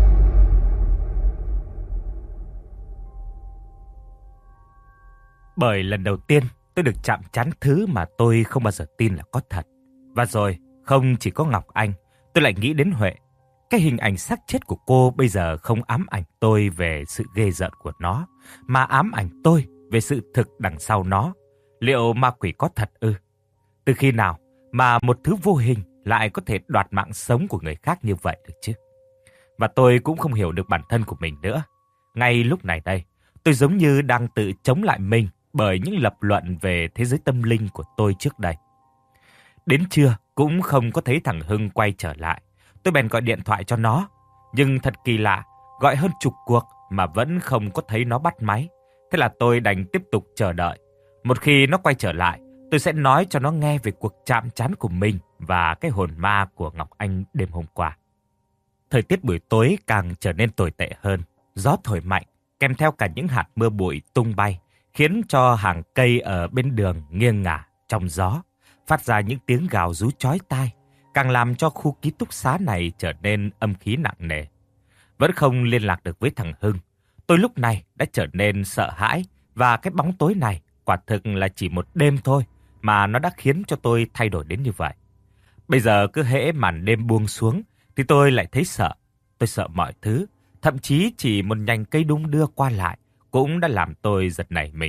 Speaker 1: Bởi lần đầu tiên tôi được chạm trán thứ mà tôi không bao giờ tin là có thật. Và rồi, không chỉ có Ngọc Anh, tôi lại nghĩ đến Huệ. Cái hình ảnh xác chết của cô bây giờ không ám ảnh tôi về sự ghê rợn của nó, mà ám ảnh tôi về sự thực đằng sau nó. Liệu ma quỷ có thật ư? Từ khi nào mà một thứ vô hình lại có thể đoạt mạng sống của người khác như vậy được chứ? Và tôi cũng không hiểu được bản thân của mình nữa. Ngay lúc này đây, tôi giống như đang tự chống lại mình bởi những lập luận về thế giới tâm linh của tôi trước đây. Đến trưa cũng không có thấy thằng Hưng quay trở lại. Tôi bèn gọi điện thoại cho nó. Nhưng thật kỳ lạ, gọi hơn chục cuộc mà vẫn không có thấy nó bắt máy. Thế là tôi đành tiếp tục chờ đợi. Một khi nó quay trở lại, tôi sẽ nói cho nó nghe về cuộc chạm trán của mình và cái hồn ma của Ngọc Anh đêm hôm qua. Thời tiết buổi tối càng trở nên tồi tệ hơn. Gió thổi mạnh, kèm theo cả những hạt mưa bụi tung bay, khiến cho hàng cây ở bên đường nghiêng ngả trong gió, phát ra những tiếng gào rú chói tai, càng làm cho khu ký túc xá này trở nên âm khí nặng nề. Vẫn không liên lạc được với thằng Hưng, tôi lúc này đã trở nên sợ hãi, và cái bóng tối này quả thực là chỉ một đêm thôi mà nó đã khiến cho tôi thay đổi đến như vậy. Bây giờ cứ hễ màn đêm buông xuống thì tôi lại thấy sợ. Tôi sợ mọi thứ, thậm chí chỉ một nhành cây đung đưa qua lại cũng đã làm tôi giật nảy mình.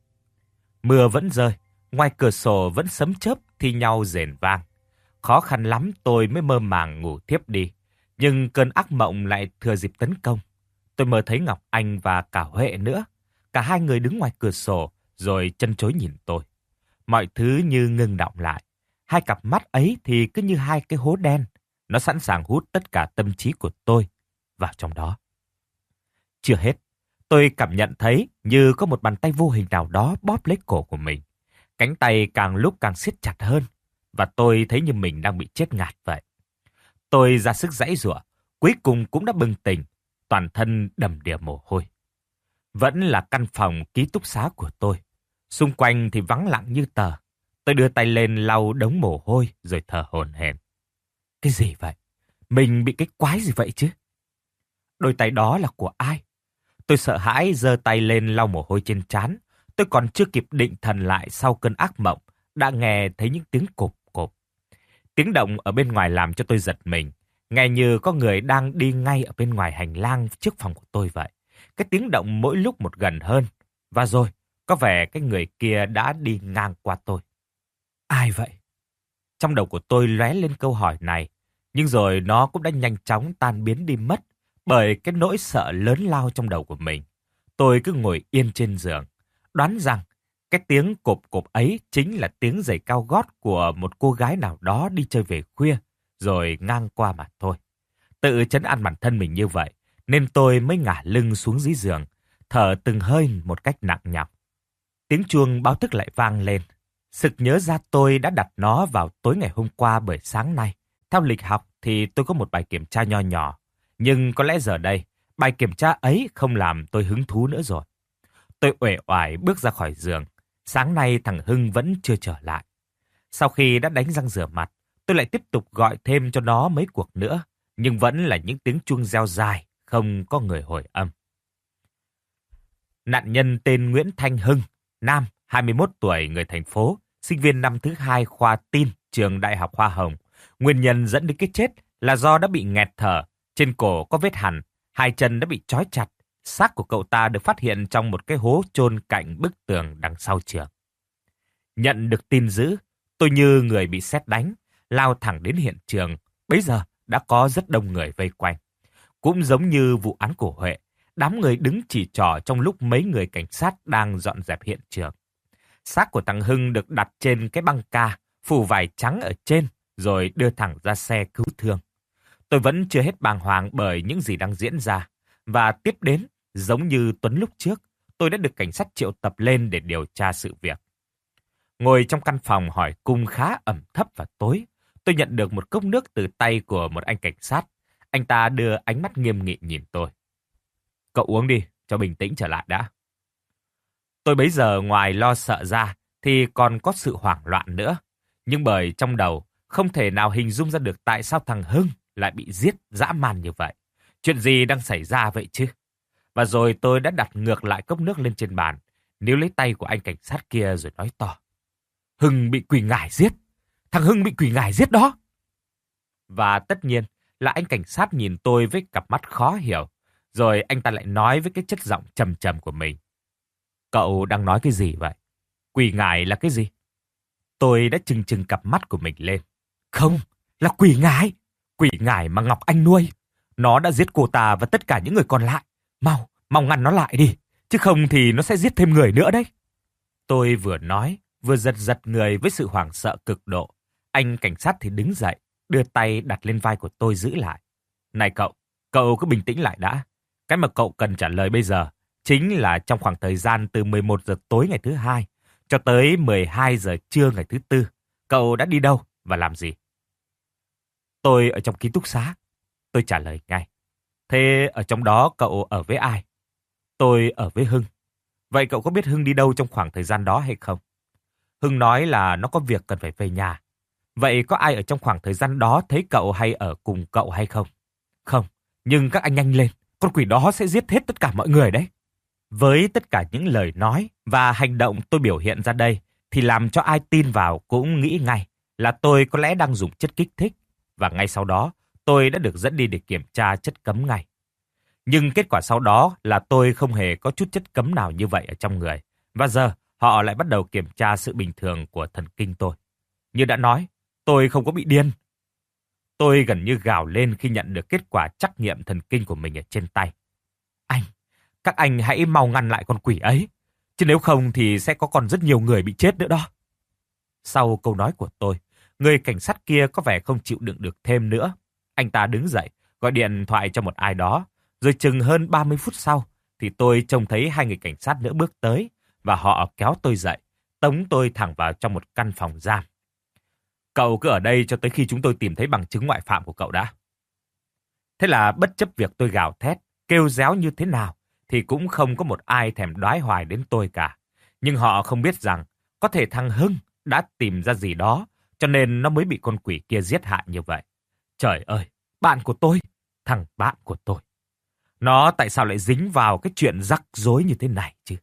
Speaker 1: Mưa vẫn rơi, ngoài cửa sổ vẫn sấm chớp thi nhau rền vang. Khó khăn lắm tôi mới mơ màng ngủ thiếp đi, nhưng cơn ác mộng lại thừa dịp tấn công. Tôi mơ thấy Ngọc Anh và cả Huệ nữa. Cả hai người đứng ngoài cửa sổ rồi chân chối nhìn tôi. Mọi thứ như ngưng đọng lại. Hai cặp mắt ấy thì cứ như hai cái hố đen. Nó sẵn sàng hút tất cả tâm trí của tôi vào trong đó. Chưa hết, tôi cảm nhận thấy như có một bàn tay vô hình nào đó bóp lấy cổ của mình. Cánh tay càng lúc càng siết chặt hơn, và tôi thấy như mình đang bị chết ngạt vậy. Tôi ra sức giãy giụa, cuối cùng cũng đã bừng tỉnh, toàn thân đầm đìa mồ hôi. Vẫn là căn phòng ký túc xá của tôi. Xung quanh thì vắng lặng như tờ. Tôi đưa tay lên lau đống mồ hôi rồi thở hổn hển. Cái gì vậy? Mình bị cái quái gì vậy chứ? Đôi tay đó là của ai? Tôi sợ hãi giơ tay lên lau mồ hôi trên trán. Tôi còn chưa kịp định thần lại sau cơn ác mộng, đã nghe thấy những tiếng cộp cộp. Tiếng động ở bên ngoài làm cho tôi giật mình, nghe như có người đang đi ngay ở bên ngoài hành lang trước phòng của tôi vậy. Cái tiếng động mỗi lúc một gần hơn, và rồi có vẻ cái người kia đã đi ngang qua tôi. Ai vậy? Trong đầu của tôi lóe lên câu hỏi này, nhưng rồi nó cũng đã nhanh chóng tan biến đi mất, Bởi cái nỗi sợ lớn lao trong đầu của mình, tôi cứ ngồi yên trên giường, đoán rằng cái tiếng cộp cộp ấy chính là tiếng giày cao gót của một cô gái nào đó đi chơi về khuya, rồi ngang qua mà thôi. Tự trấn an bản thân mình như vậy, nên tôi mới ngả lưng xuống dưới giường, thở từng hơi một cách nặng nhọc. Tiếng chuông báo thức lại vang lên. Sực nhớ ra tôi đã đặt nó vào tối ngày hôm qua bởi sáng nay. Theo lịch học thì tôi có một bài kiểm tra nho nhỏ, nhưng có lẽ giờ đây, bài kiểm tra ấy không làm tôi hứng thú nữa rồi. Tôi uể oải bước ra khỏi giường. Sáng nay thằng Hưng vẫn chưa trở lại. Sau khi đã đánh răng rửa mặt, tôi lại tiếp tục gọi thêm cho nó mấy cuộc nữa, nhưng vẫn là những tiếng chuông reo dài, không có người hồi âm. Nạn nhân tên Nguyễn Thanh Hưng, nam, hai mươi mốt tuổi, người thành phố, sinh viên năm thứ hai khoa tin, trường Đại học Hoa Hồng. Nguyên nhân dẫn đến cái chết là do đã bị nghẹt thở, trên cổ có vết hằn, hai chân đã bị trói chặt. Xác của cậu ta được phát hiện trong một cái hố chôn cạnh bức tường đằng sau trường. Nhận được tin dữ, tôi như người bị sét đánh, lao thẳng đến hiện trường. Bấy giờ đã có rất đông người vây quanh. Cũng giống như vụ án của Huệ, đám người đứng chỉ trỏ trong lúc mấy người cảnh sát đang dọn dẹp hiện trường. Xác của thằng Hưng được đặt trên cái băng ca, phủ vải trắng ở trên, rồi đưa thẳng ra xe cứu thương. Tôi vẫn chưa hết bàng hoàng bởi những gì đang diễn ra. Và tiếp đến, giống như Tuấn lúc trước, tôi đã được cảnh sát triệu tập lên để điều tra sự việc. Ngồi trong căn phòng hỏi cung khá ẩm thấp và tối, tôi nhận được một cốc nước từ tay của một anh cảnh sát. Anh ta đưa ánh mắt nghiêm nghị nhìn tôi. Cậu uống đi, cho bình tĩnh trở lại đã. Tôi bấy giờ ngoài lo sợ ra, thì còn có sự hoảng loạn nữa. Nhưng bởi trong đầu, không thể nào hình dung ra được tại sao thằng Hưng lại bị giết dã man như vậy. Chuyện gì đang xảy ra vậy chứ? Và rồi tôi đã đặt ngược lại cốc nước lên trên bàn, níu lấy tay của anh cảnh sát kia rồi nói to. Hưng bị quỷ ngải giết! Thằng Hưng bị quỷ ngải giết đó! Và tất nhiên là anh cảnh sát nhìn tôi với cặp mắt khó hiểu. Rồi anh ta lại nói với cái chất giọng trầm trầm của mình. Cậu đang nói cái gì vậy? Quỷ ngải là cái gì? Tôi đã trừng trừng cặp mắt của mình lên. Không, là quỷ ngải! Quỷ ngải mà Ngọc Anh nuôi. Nó đã giết cô ta và tất cả những người còn lại. Mau, mau ngăn nó lại đi. Chứ không thì nó sẽ giết thêm người nữa đấy. Tôi vừa nói, vừa giật giật người với sự hoảng sợ cực độ. Anh cảnh sát thì đứng dậy, đưa tay đặt lên vai của tôi giữ lại. Này cậu, cậu cứ bình tĩnh lại đã. Cái mà cậu cần trả lời bây giờ chính là trong khoảng thời gian từ mười một giờ tối ngày thứ hai cho tới mười hai giờ trưa ngày thứ tư, cậu đã đi đâu và làm gì? Tôi ở trong ký túc xá. Tôi trả lời ngay. Thế ở trong đó cậu ở với ai? Tôi ở với Hưng. Vậy cậu có biết Hưng đi đâu trong khoảng thời gian đó hay không? Hưng nói là nó có việc cần phải về nhà. Vậy có ai ở trong khoảng thời gian đó thấy cậu hay ở cùng cậu hay không? Không, nhưng các anh nhanh lên. Con quỷ đó sẽ giết hết tất cả mọi người đấy. Với tất cả những lời nói và hành động tôi biểu hiện ra đây, thì làm cho ai tin vào cũng nghĩ ngay là tôi có lẽ đang dùng chất kích thích. Và ngay sau đó, tôi đã được dẫn đi để kiểm tra chất cấm ngay. Nhưng kết quả sau đó là tôi không hề có chút chất cấm nào như vậy ở trong người. Và giờ, họ lại bắt đầu kiểm tra sự bình thường của thần kinh tôi. Như đã nói, tôi không có bị điên. Tôi gần như gào lên khi nhận được kết quả trắc nghiệm thần kinh của mình ở trên tay. Anh, các anh hãy mau ngăn lại con quỷ ấy. Chứ nếu không thì sẽ có còn rất nhiều người bị chết nữa đó. Sau câu nói của tôi, người cảnh sát kia có vẻ không chịu đựng được thêm nữa. Anh ta đứng dậy, gọi điện thoại cho một ai đó. Rồi chừng hơn ba mươi phút sau, thì tôi trông thấy hai người cảnh sát nữa bước tới. Và họ kéo tôi dậy, tống tôi thẳng vào trong một căn phòng giam. Cậu cứ ở đây cho tới khi chúng tôi tìm thấy bằng chứng ngoại phạm của cậu đã. Thế là bất chấp việc tôi gào thét, kêu réo như thế nào, thì cũng không có một ai thèm đoái hoài đến tôi cả. Nhưng họ không biết rằng, có thể thằng Hưng đã tìm ra gì đó, cho nên nó mới bị con quỷ kia giết hại như vậy. Trời ơi, bạn của tôi, thằng bạn của tôi. Nó tại sao lại dính vào cái chuyện rắc rối như thế này chứ?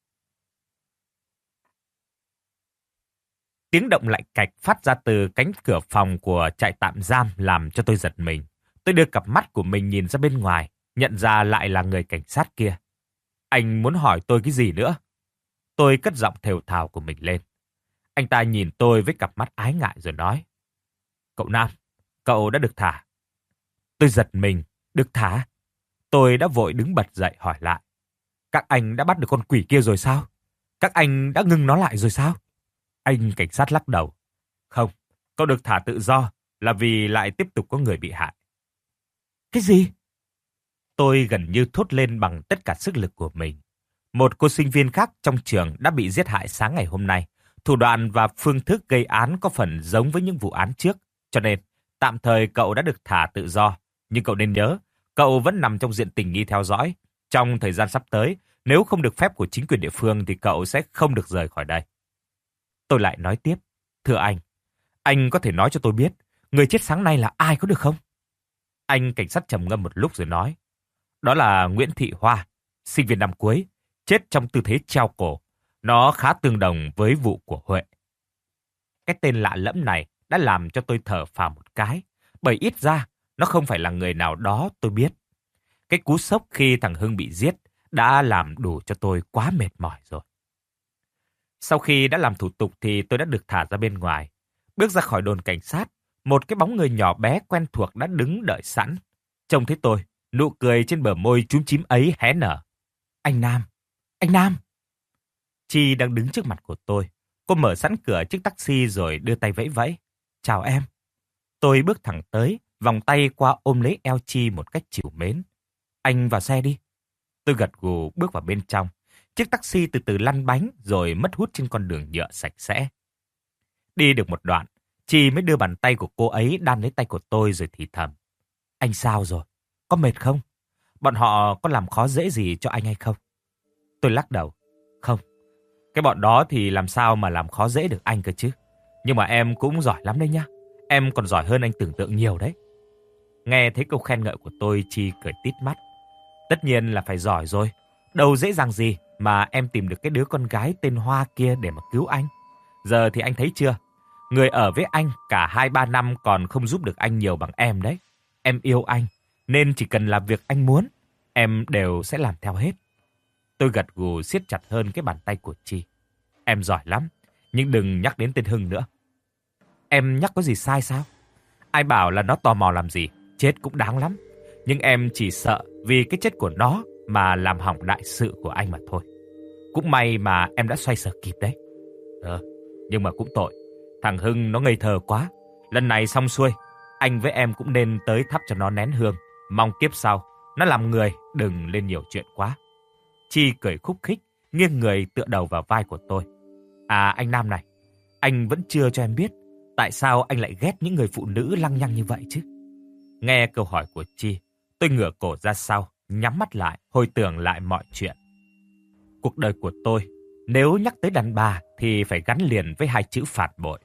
Speaker 1: Tiếng động lạch cạch phát ra từ cánh cửa phòng của trại tạm giam làm cho tôi giật mình. Tôi đưa cặp mắt của mình nhìn ra bên ngoài, nhận ra lại là người cảnh sát kia. Anh muốn hỏi tôi cái gì nữa? Tôi cất giọng thều thào của mình lên. Anh ta nhìn tôi với cặp mắt ái ngại rồi nói. Cậu Nam, cậu đã được thả. Tôi giật mình, được thả? Tôi đã vội đứng bật dậy hỏi lại. Các anh đã bắt được con quỷ kia rồi sao? Các anh đã ngưng nó lại rồi sao? Anh cảnh sát lắc đầu. Không, cậu được thả tự do là vì lại tiếp tục có người bị hại. Cái gì? Tôi gần như thốt lên bằng tất cả sức lực của mình. Một cô sinh viên khác trong trường đã bị giết hại sáng ngày hôm nay. Thủ đoạn và phương thức gây án có phần giống với những vụ án trước. Cho nên, tạm thời cậu đã được thả tự do. Nhưng cậu nên nhớ, cậu vẫn nằm trong diện tình nghi theo dõi. Trong thời gian sắp tới, nếu không được phép của chính quyền địa phương thì cậu sẽ không được rời khỏi đây. Tôi lại nói tiếp. Thưa anh, anh có thể nói cho tôi biết người chết sáng nay là ai có được không? Anh cảnh sát trầm ngâm một lúc rồi nói. Đó là Nguyễn Thị Hoa, sinh viên năm cuối, chết trong tư thế treo cổ. Nó khá tương đồng với vụ của Huệ. Cái tên lạ lẫm này đã làm cho tôi thở phào một cái, bởi ít ra nó không phải là người nào đó tôi biết. Cái cú sốc khi thằng Hưng bị giết đã làm đủ cho tôi quá mệt mỏi rồi. Sau khi đã làm thủ tục thì tôi đã được thả ra bên ngoài. Bước ra khỏi đồn cảnh sát, một cái bóng người nhỏ bé quen thuộc đã đứng đợi sẵn. Trông thấy tôi, nụ cười trên bờ môi chúm chím ấy hé nở. Anh Nam! Anh Nam! Chi đang đứng trước mặt của tôi. Cô mở sẵn cửa chiếc taxi rồi đưa tay vẫy vẫy. Chào em. Tôi bước thẳng tới, vòng tay qua ôm lấy eo Chi một cách trìu mến. Anh vào xe đi. Tôi gật gù bước vào bên trong. Chiếc taxi từ từ lăn bánh rồi mất hút trên con đường nhựa sạch sẽ. Đi được một đoạn, Chi mới đưa bàn tay của cô ấy đan lấy tay của tôi rồi thì thầm. Anh sao rồi? Có mệt không? Bọn họ có làm khó dễ gì cho anh hay không? Tôi lắc đầu. Không. Cái bọn đó thì làm sao mà làm khó dễ được anh cơ chứ. Nhưng mà em cũng giỏi lắm đấy nhá. Em còn giỏi hơn anh tưởng tượng nhiều đấy. Nghe thấy câu khen ngợi của tôi, Chi cười tít mắt. Tất nhiên là phải giỏi rồi. Đâu dễ dàng gì mà em tìm được cái đứa con gái tên Hoa kia để mà cứu anh. Giờ thì anh thấy chưa? Người ở với anh cả hai ba năm còn không giúp được anh nhiều bằng em đấy. Em yêu anh, nên chỉ cần làm việc anh muốn, em đều sẽ làm theo hết. Tôi gật gù siết chặt hơn cái bàn tay của Chi. Em giỏi lắm, nhưng đừng nhắc đến tên Hưng nữa. Em nhắc có gì sai sao? Ai bảo là nó tò mò làm gì, chết cũng đáng lắm. Nhưng em chỉ sợ vì cái chết của nó mà làm hỏng đại sự của anh mà thôi. Cũng may mà em đã xoay sở kịp đấy. Ờ, nhưng mà cũng tội. Thằng Hưng nó ngây thơ quá. Lần này xong xuôi, anh với em cũng nên tới thắp cho nó nén hương. Mong kiếp sau, nó làm người đừng lên nhiều chuyện quá. Chi cười khúc khích, nghiêng người tựa đầu vào vai của tôi. À anh Nam này, anh vẫn chưa cho em biết tại sao anh lại ghét những người phụ nữ lăng nhăng như vậy chứ. Nghe câu hỏi của Chi, tôi ngửa cổ ra sau, nhắm mắt lại, hồi tưởng lại mọi chuyện. Cuộc đời của tôi, nếu nhắc tới đàn bà thì phải gắn liền với hai chữ phản bội.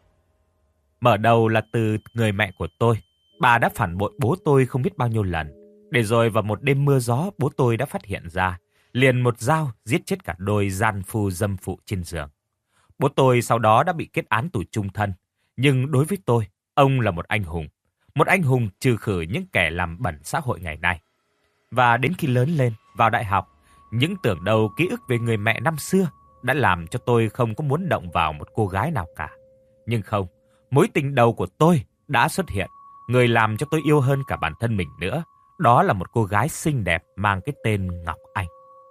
Speaker 1: Mở đầu là từ người mẹ của tôi. Bà đã phản bội bố tôi không biết bao nhiêu lần. Để rồi vào một đêm mưa gió, bố tôi đã phát hiện ra, liền một dao giết chết cả đôi gian phu dâm phụ trên giường. Bố tôi sau đó đã bị kết án tù chung thân. Nhưng đối với tôi, ông là một anh hùng. Một anh hùng trừ khử những kẻ làm bẩn xã hội ngày nay. Và đến khi lớn lên, vào đại học, những tưởng đầu ký ức về người mẹ năm xưa đã làm cho tôi không có muốn động vào một cô gái nào cả. Nhưng không, mối tình đầu của tôi đã xuất hiện. Người làm cho tôi yêu hơn cả bản thân mình nữa. Đó là một cô gái xinh đẹp mang cái tên Ngọc Anh.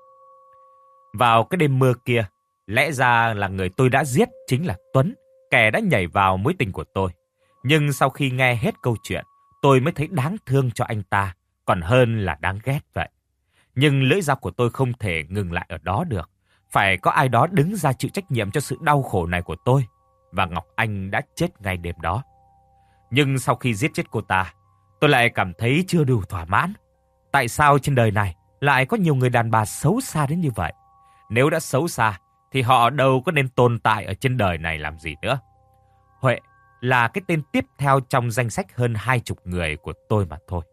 Speaker 1: Vào cái đêm mưa kia, lẽ ra là người tôi đã giết chính là Tuấn, kẻ đã nhảy vào mối tình của tôi. Nhưng sau khi nghe hết câu chuyện, tôi mới thấy đáng thương cho anh ta, còn hơn là đáng ghét vậy. Nhưng lưỡi dao của tôi không thể ngừng lại ở đó được. Phải có ai đó đứng ra chịu trách nhiệm cho sự đau khổ này của tôi. Và Ngọc Anh đã chết ngay đêm đó. Nhưng sau khi giết chết cô ta, tôi lại cảm thấy chưa đủ thỏa mãn. Tại sao trên đời này lại có nhiều người đàn bà xấu xa đến như vậy? Nếu đã xấu xa, thì họ đâu có nên tồn tại ở trên đời này làm gì nữa. Huệ là cái tên tiếp theo trong danh sách hơn hai chục người của tôi mà thôi.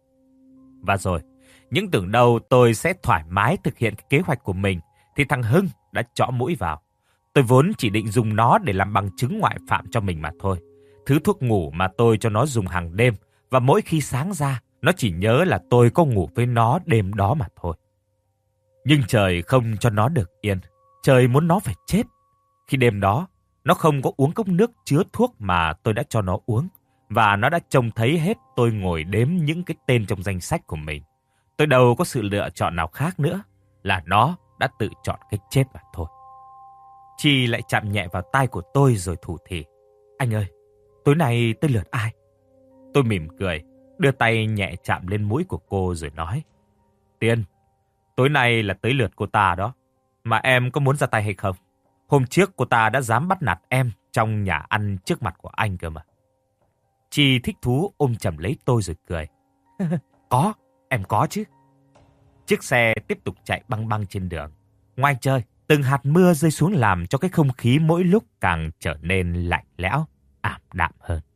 Speaker 1: Và rồi, những tưởng đâu tôi sẽ thoải mái thực hiện cái kế hoạch của mình, thì thằng Hưng đã chõ mũi vào. Tôi vốn chỉ định dùng nó để làm bằng chứng ngoại phạm cho mình mà thôi. Thứ thuốc ngủ mà tôi cho nó dùng hàng đêm, và mỗi khi sáng ra, nó chỉ nhớ là tôi có ngủ với nó đêm đó mà thôi. Nhưng trời không cho nó được yên. Trời muốn nó phải chết. Khi đêm đó, nó không có uống cốc nước chứa thuốc mà tôi đã cho nó uống. Và nó đã trông thấy hết tôi ngồi đếm những cái tên trong danh sách của mình. Tôi đâu có sự lựa chọn nào khác nữa, là nó đã tự chọn cái chết mà thôi. Chi lại chạm nhẹ vào tai của tôi rồi thủ thỉ. Anh ơi, tối nay tới lượt ai? Tôi mỉm cười, đưa tay nhẹ chạm lên mũi của cô rồi nói. Tiên, tối nay là tới lượt cô ta đó. Mà em có muốn ra tay hay không? Hôm trước cô ta đã dám bắt nạt em trong nhà ăn trước mặt của anh cơ mà. Chi thích thú ôm chầm lấy tôi rồi cười. Có, em có chứ. Chiếc xe tiếp tục chạy băng băng trên đường. Ngoài trời, từng hạt mưa rơi xuống làm cho cái không khí mỗi lúc càng trở nên lạnh lẽo, ảm đạm hơn.